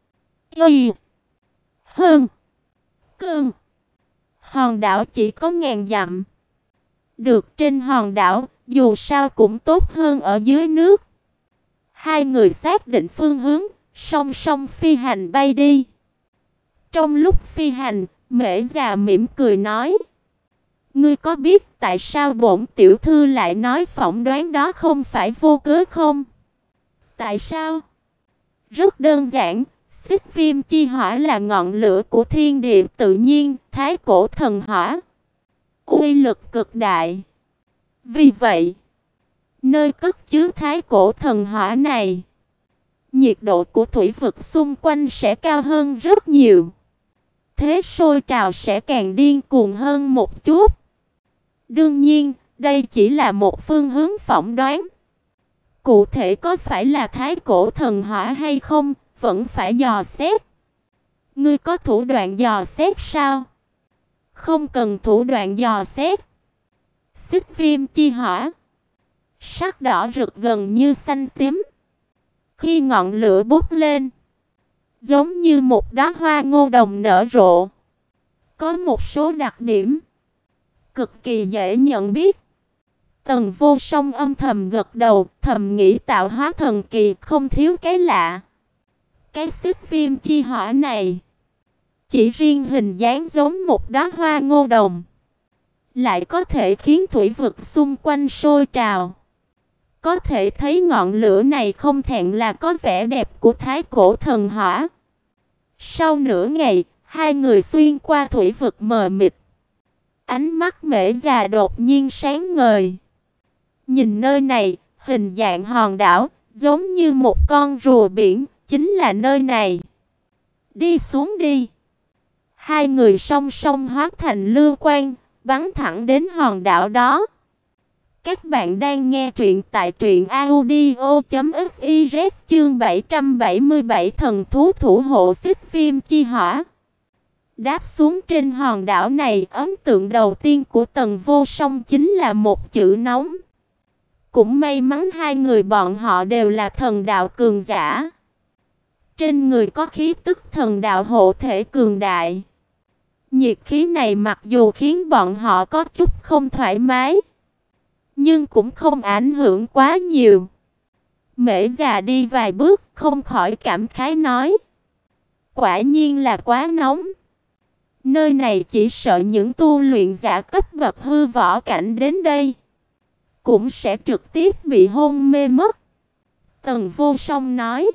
Y Hơn Cương. Hòn đảo chỉ có ngàn dặm. Được trên hòn đảo, dù sao cũng tốt hơn ở dưới nước. Hai người xác định phương hướng, song song phi hành bay đi. Trong lúc phi hành, Mễ già mỉm cười nói. Ngươi có biết tại sao bổn tiểu thư lại nói phỏng đoán đó không phải vô cớ không? Tại sao? Rất đơn giản, Xích Viêm Chi Hỏa là ngọn lửa của thiên địa tự nhiên, thái cổ thần hỏa. Uy lực cực đại. Vì vậy, nơi cất chứa thái cổ thần hỏa này, nhiệt độ của thủy vực xung quanh sẽ cao hơn rất nhiều. Thế sôi trào sẽ càng điên cuồng hơn một chút. Đương nhiên, đây chỉ là một phương hướng phỏng đoán. Cụ thể có phải là thái cổ thần hỏa hay không, vẫn phải dò xét. Ngươi có thủ đoạn dò xét sao? Không cần thủ đoạn dò xét. Xích Viêm Chi Hỏa, sắc đỏ rực gần như xanh tím. Khi ngọn lửa bốc lên, giống như một đóa hoa ngô đồng nở rộ. Có một số đặc điểm cực kỳ dễ nhận biết. Tần Vô Song âm thầm gật đầu, thầm nghĩ tạo hóa thần kỳ không thiếu cái lạ. Cái Xích Viêm Chi Hỏa này, chỉ riêng hình dáng giống một đóa hoa ngô đồng, lại có thể khiến thủy vực xung quanh sôi trào. Có thể thấy ngọn lửa này không thẹn là có vẻ đẹp của thái cổ thần hỏa. Sau nửa ngày, hai người xuyên qua thủy vực mờ mịt. Ánh mắt Mễ già đột nhiên sáng ngời. Nhìn nơi này, hình dạng hòn đảo, giống như một con rùa biển, chính là nơi này. Đi xuống đi. Hai người song song hóa thành lưu quang, bắn thẳng đến hòn đảo đó. Các bạn đang nghe truyện tại truyện audio chấm fiz chương bảy trăm bảy mươi bảy thần thú thủ hộ Xích Viêm Chi Hỏa. Đáp xuống trên hòn đảo này, ấn tượng đầu tiên của Tần Vô Song chính là một chữ nóng. Cũng may mắn hai người bọn họ đều là thần đạo cường giả. Trên người có khí tức thần đạo hộ thể cường đại. Nhiệt khí này mặc dù khiến bọn họ có chút không thoải mái, nhưng cũng không ảnh hưởng quá nhiều. Mễ già đi vài bước, không khỏi cảm khái nói. Quả nhiên là quá nóng. Nơi này chỉ sợ những tu luyện giả cấp bậc hư võ cảnh đến đây cũng sẽ trực tiếp bị hôn mê mất. Tần Vô Song nói.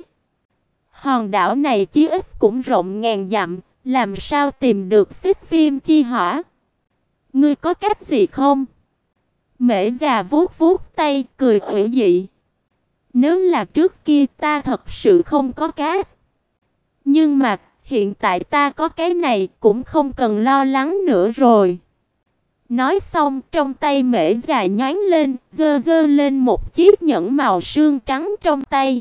Hòn đảo này chí ít cũng rộng ngàn dặm, làm sao tìm được Xích Viêm Chi Hỏa? Ngươi có cách gì không? Mễ già vuốt vuốt tay, cười ủy dị. Nếu là trước kia ta thật sự không có cách. Nhưng mà hiện tại ta có cái này cũng không cần lo lắng nữa rồi. Nói xong, trong tay Mễ già nhoáng lên, giơ giơ lên một chiếc nhẫn màu sương trắng trong tay.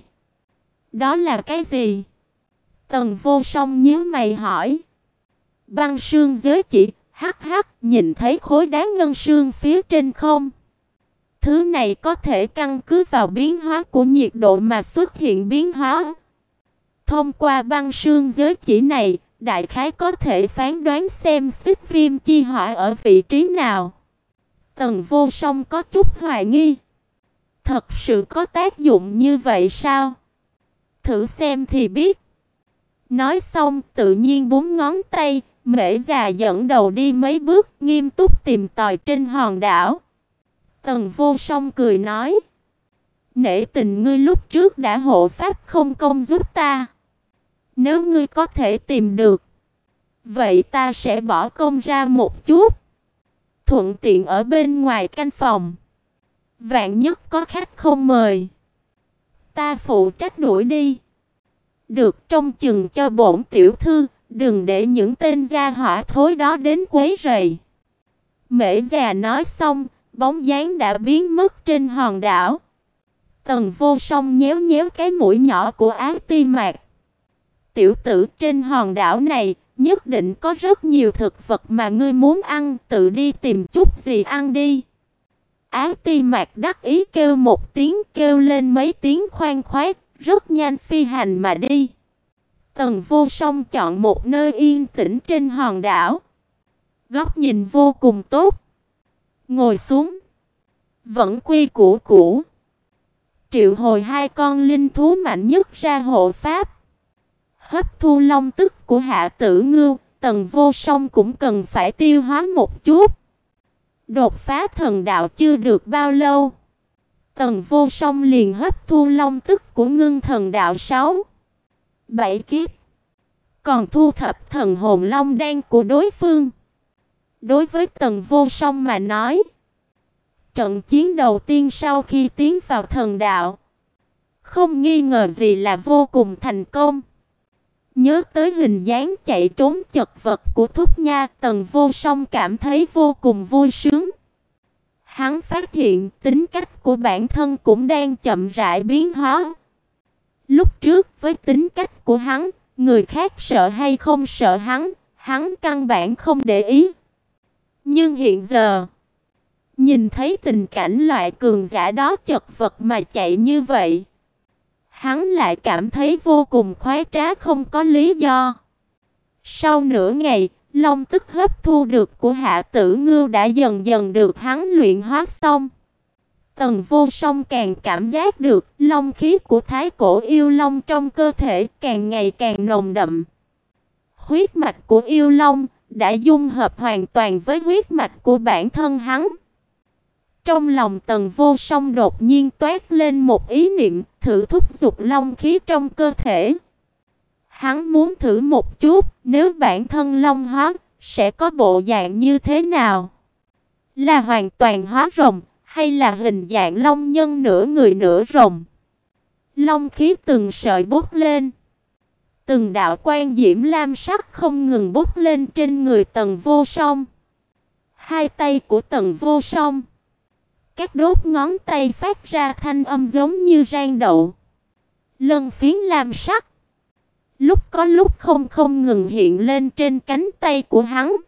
Đó là cái gì? Tần Vô Song nhíu mày hỏi. Băng sương giới chỉ, hắc hắc, nhìn thấy khối đá ngân sương phía trên không? Thứ này có thể căn cứ vào biến hóa của nhiệt độ mà xuất hiện biến hóa. Thông qua băng sương giới chỉ này, đại khái có thể phán đoán xem Xích Viêm Chi Hỏa ở vị trí nào. Tần Vô Song có chút hoài nghi. Thật sự có tác dụng như vậy sao? Thử xem thì biết. Nói xong tự nhiên búng ngón tay, Mễ già dẫn đầu đi mấy bước, nghiêm túc tìm tòi trên hòn đảo. Tần Vô Song cười nói. Nể tình ngươi lúc trước đã hộ pháp không công giúp ta. Nếu ngươi có thể tìm được, vậy ta sẽ bỏ công ra một chút, thuận tiện ở bên ngoài canh phòng. Vạn nhất có khách không mời, ta phụ trách đuổi đi. Được, trông chừng cho bổn tiểu thư, đừng để những tên gia hỏa thối đó đến quấy rầy. Mễ già nói xong, bóng dáng đã biến mất trên hòn đảo. Tần Vô Song nhéo nhéo cái mũi nhỏ của Ái Ti Mạc. Tiểu tử, trên hòn đảo này nhất định có rất nhiều thực vật mà ngươi muốn ăn, tự đi tìm chút gì ăn đi. Ái Ti Mạc đắc ý kêu một tiếng, kêu lên mấy tiếng khoan khoái, rất nhanh phi hành mà đi. Tần Vô Song chọn một nơi yên tĩnh trên hòn đảo. Góc nhìn vô cùng tốt. Ngồi xuống. Vẫn quy củ cũ. Triệu hồi hai con linh thú mạnh nhất ra hộ pháp. Hấp thu long tức của Hạ Tử Ngưu, Tần Vô Song cũng cần phải tiêu hóa một chút. Đột phá thần đạo chưa được bao lâu, Tần Vô Song liền hấp thu long tức của ngưng thần đạo sáu, bảy kiếp. Còn thu thập thần hồn long đan của đối phương. Đối với Tần Vô Song mà nói, trận chiến đầu tiên sau khi tiến vào thần đạo, không nghi ngờ gì là vô cùng thành công. Nhớ tới hình dáng chạy trốn chật vật của Thúc Nha, Tần Vô Song cảm thấy vô cùng vui sướng. Hắn phát hiện tính cách của bản thân cũng đang chậm rãi biến hóa. Lúc trước với tính cách của hắn, người khác sợ hay không sợ hắn, hắn căn bản không để ý. Nhưng hiện giờ, nhìn thấy tình cảnh loại cường giả đó chật vật mà chạy như vậy, hắn lại cảm thấy vô cùng khoái trá không có lý do. Sau nửa ngày, long tức hấp thu được của Hạ Tử Ngưu đã dần dần được hắn luyện hóa xong. Tần Vô Song càng cảm giác được long khí của thái cổ yêu long trong cơ thể càng ngày càng nồng đậm. Huyết mạch của yêu long đã dung hợp hoàn toàn với huyết mạch của bản thân hắn. Trong lòng Tần Vô Song đột nhiên toát lên một ý niệm, thử thúc giục long khí trong cơ thể. Hắn muốn thử một chút, nếu bản thân long hóa, sẽ có bộ dạng như thế nào? Là hoàn toàn hóa rồng, hay là hình dạng long nhân nửa người nửa rồng? Long khí từng sợi bốc lên. Từng đạo quang diễm lam sắc không ngừng bốc lên trên người Tần Vô Song. Hai tay của Tần Vô Song, các đốt ngón tay phát ra thanh âm giống như rang đậu. Lân phiến lam sắc lúc có lúc không không ngừng hiện lên trên cánh tay của hắn.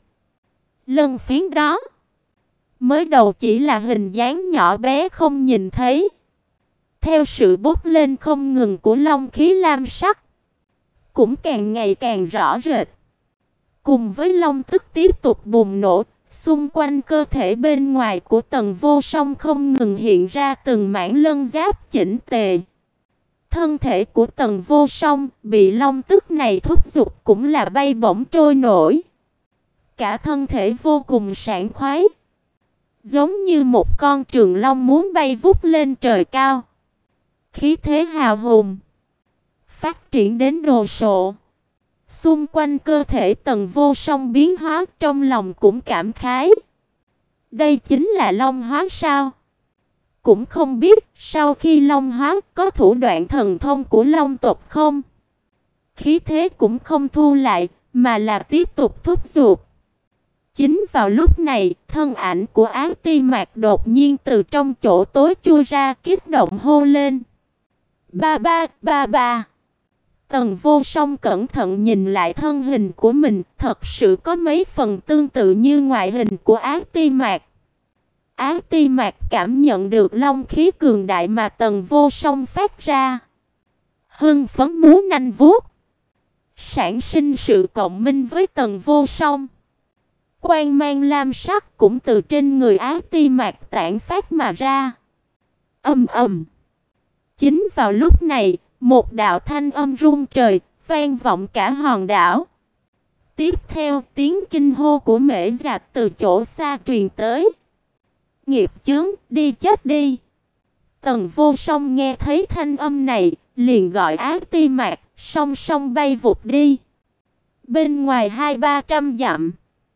Lân phiến đó mới đầu chỉ là hình dáng nhỏ bé không nhìn thấy. Theo sự bốc lên không ngừng của long khí lam sắc, cũng càng ngày càng rõ rệt. Cùng với long tức tiếp tục bùng nổ, xung quanh cơ thể bên ngoài của Tần Vô Song không ngừng hiện ra từng mảng lân giáp chỉnh tề. Thân thể của Tần Vô Song bị long tức này thúc giục cũng là bay bổng trôi nổi. Cả thân thể vô cùng sảng khoái, giống như một con trường long muốn bay vút lên trời cao. Khí thế hào hùng phát triển đến đồ sộ. Xung quanh cơ thể Tần Vô Song biến hóa, trong lòng cũng cảm khái. Đây chính là long hóa sao? Cũng không biết sau khi long hóa có thủ đoạn thần thông của long tộc không? Khí thế cũng không thu lại, mà là tiếp tục thúc giục. Chính vào lúc này, thân ảnh của Ái Ti Mạc đột nhiên từ trong chỗ tối chui ra, kích động hô lên. Ba ba, ba ba. Tần Vô Song cẩn thận nhìn lại thân hình của mình, thật sự có mấy phần tương tự như ngoại hình của Ái Ti Mạc. Ái Ti Mạc cảm nhận được long khí cường đại mà Tần Vô Song phát ra, hưng phấn múa nanh vuốt, sản sinh sự cộng minh với Tần Vô Song. Quang mang lam sắc cũng từ trên người Ái Ti Mạc tản phát mà ra. Ầm ầm. Chính vào lúc này, một đạo thanh âm rung trời vang vọng cả hòn đảo. Tiếp theo, tiếng kinh hô của Mễ Giạt từ chỗ xa truyền tới. Nghiệp chướng, đi chết đi. Tần Vô Song nghe thấy thanh âm này, liền gọi Á Ti Mạc, song song bay vụt đi. Bên ngoài hai ba trăm dặm,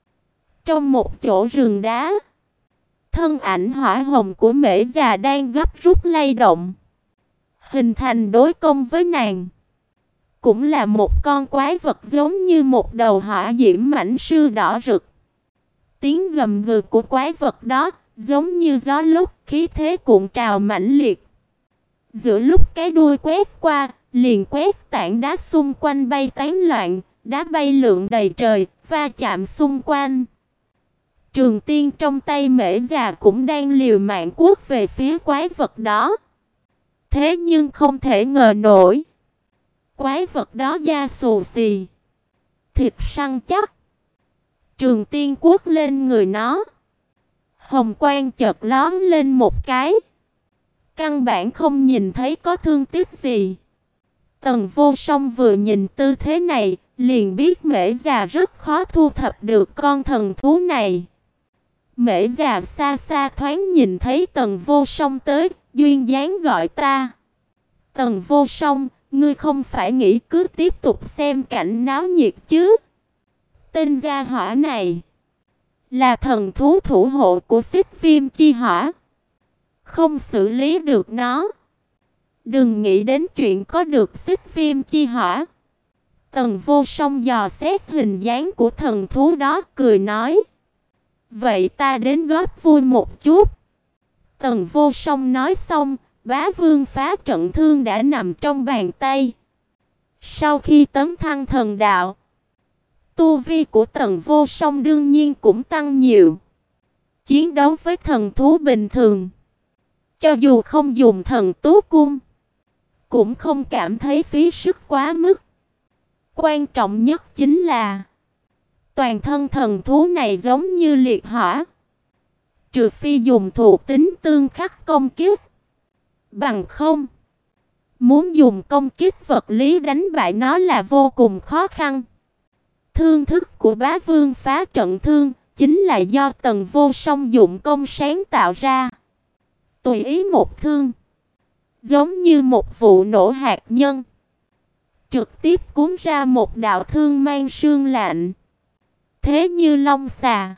trong một chỗ rừng đá, thân ảnh hỏa hồng của Mễ già đang gấp rút lay động, hình thành đối công với nàng. Cũng là một con quái vật giống như một đầu hỏa diễm mãnh sư đỏ rực. Tiếng gầm gừ của quái vật đó giống như gió lúc, khí thế cuộn trào mãnh liệt. Giữa lúc cái đuôi quét qua, liền quét tảng đá xung quanh bay tán loạn, đá bay lượn đầy trời, va chạm xung quanh. Trường tiên trong tay Mễ già cũng đang liều mạng quất về phía quái vật đó. Thế nhưng không thể ngờ nổi, quái vật đó da xù xì, thịt săn chắc. Trường tiên quất lên người nó, hồng quang chợt lóe lên một cái, căn bản không nhìn thấy có thương tích gì. Tần Vô Song vừa nhìn tư thế này, liền biết Mễ già rất khó thu thập được con thần thú này. Mễ già xa xa thoáng nhìn thấy Tần Vô Song tới, duyên dáng gọi ta. Tần Vô Song, ngươi không phải nghĩ cứ tiếp tục xem cảnh náo nhiệt chứ? Tên gia hỏa này là thần thú thủ hộ của Xích Viêm Chi Hỏa, không xử lý được nó, đừng nghĩ đến chuyện có được Xích Viêm Chi Hỏa. Tần Vô Song dò xét hình dáng của thần thú đó, cười nói: vậy ta đến góp vui một chút. Tần Vô Song nói xong, Bá Vương phá trận thương đã nằm trong bàn tay. Sau khi tấn thăng thần đạo, tu vi của Tần Vô Song đương nhiên cũng tăng nhiều. Chiến đấu với thần thú bình thường, cho dù không dùng thần tú cung, cũng không cảm thấy phí sức quá mức. Quan trọng nhất chính là toàn thân thần thú này giống như liệt hỏa, trừ phi dùng thuộc tính tương khắc công kích, bằng không muốn dùng công kích vật lý đánh bại nó là vô cùng khó khăn. Thương thức của Bá Vương phá trận thương chính là do Tần Vô Song dụng công sáng tạo ra. Tùy ý một thương, giống như một vụ nổ hạt nhân, trực tiếp cuốn ra một đạo thương mang sương lạnh, thế như long xà,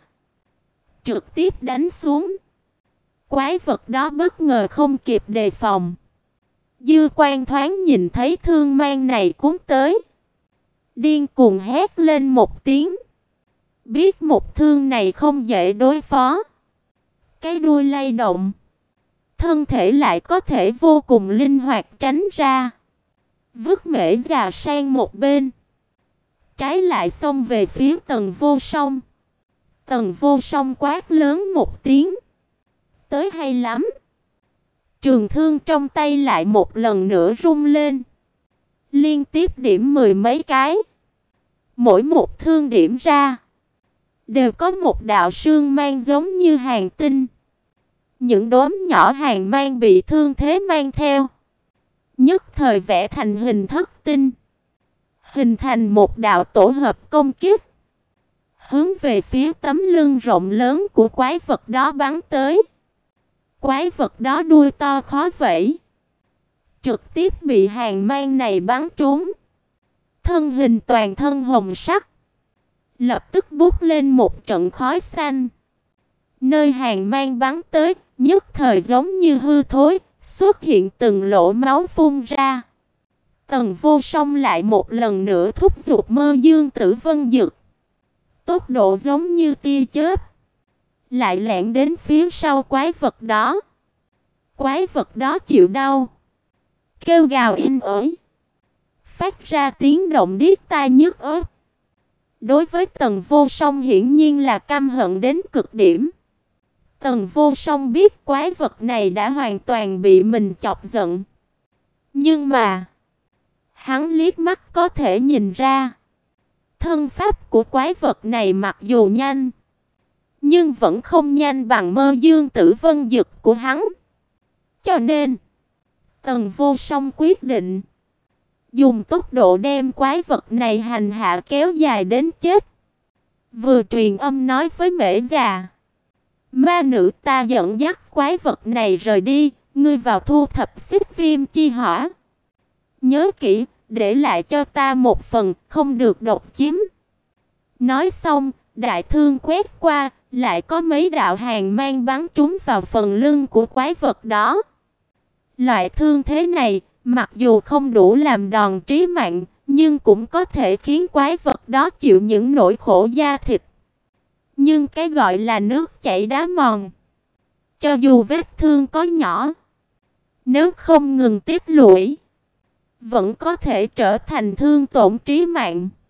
trực tiếp đánh xuống. Quái vật đó bất ngờ không kịp đề phòng, dư quan thoáng nhìn thấy thương mang này cuốn tới, điên cuồng hét lên một tiếng. Biết một thương này không dễ đối phó, cái đuôi lay động, thân thể lại có thể vô cùng linh hoạt tránh ra, vứt Mễ già sang một bên, trái lại xông về phía Tần Vô Song. Tần Vô Song quát lớn một tiếng: tới hay lắm! Trường thương trong tay lại một lần nữa rung lên, liên tiếp điểm mười mấy cái. Mỗi một thương điểm ra, đều có một đạo sương mang giống như hàng tinh. Những đốm nhỏ hàng mang bị thương thế mang theo, nhất thời vẽ thành hình thất tinh, hình thành một đạo tổ hợp công kích, hướng về phía tấm lưng rộng lớn của quái vật đó bắn tới. Quái vật đó đuôi to khó vẫy, trực tiếp bị hàng mang này bắn trúng. Thân hình toàn thân hồng sắc, lập tức bốc lên một trận khói xanh. Nơi hàng mang bắn tới, nhất thời giống như hư thối, xuất hiện từng lỗ máu phun ra. Tần Vô Song lại một lần nữa thúc giục Mơ Dương Tử Vân Dực, tốc độ giống như tia chớp, lại lẻn đến phía sau quái vật đó. Quái vật đó chịu đau, kêu gào in ỏi, phát ra tiếng động điếc tai nhức óc. Đối với Tần Vô Song hiển nhiên là căm hận đến cực điểm. Tần Vô Song biết quái vật này đã hoàn toàn bị mình chọc giận, nhưng mà hắn liếc mắt có thể nhìn ra, thân pháp của quái vật này mặc dù nhanh, nhưng vẫn không nhanh bằng Mơ Dương Tử Vân Dực của hắn. Cho nên Tần Vô Song quyết định dùng tốc độ đem quái vật này hành hạ kéo dài đến chết. Vừa truyền âm nói với Mễ già: ma nữ, ta dẫn dắt quái vật này rời đi, ngươi vào thu thập xích viêm chi hỏa. Nhớ kỹ, để lại cho ta một phần, không được độc chiếm." Nói xong, đại thương quét qua, lại có mấy đạo hàn mang bắn trúng vào phần lưng của quái vật đó. Loại thương thế này, mặc dù không đủ làm đòn trí mạng, nhưng cũng có thể khiến quái vật đó chịu những nỗi khổ da thịt. Nhưng cái gọi là nước chảy đá mòn, cho dù vết thương có nhỏ, nếu không ngừng tích lũy, vẫn có thể trở thành thương tổn trí mạng.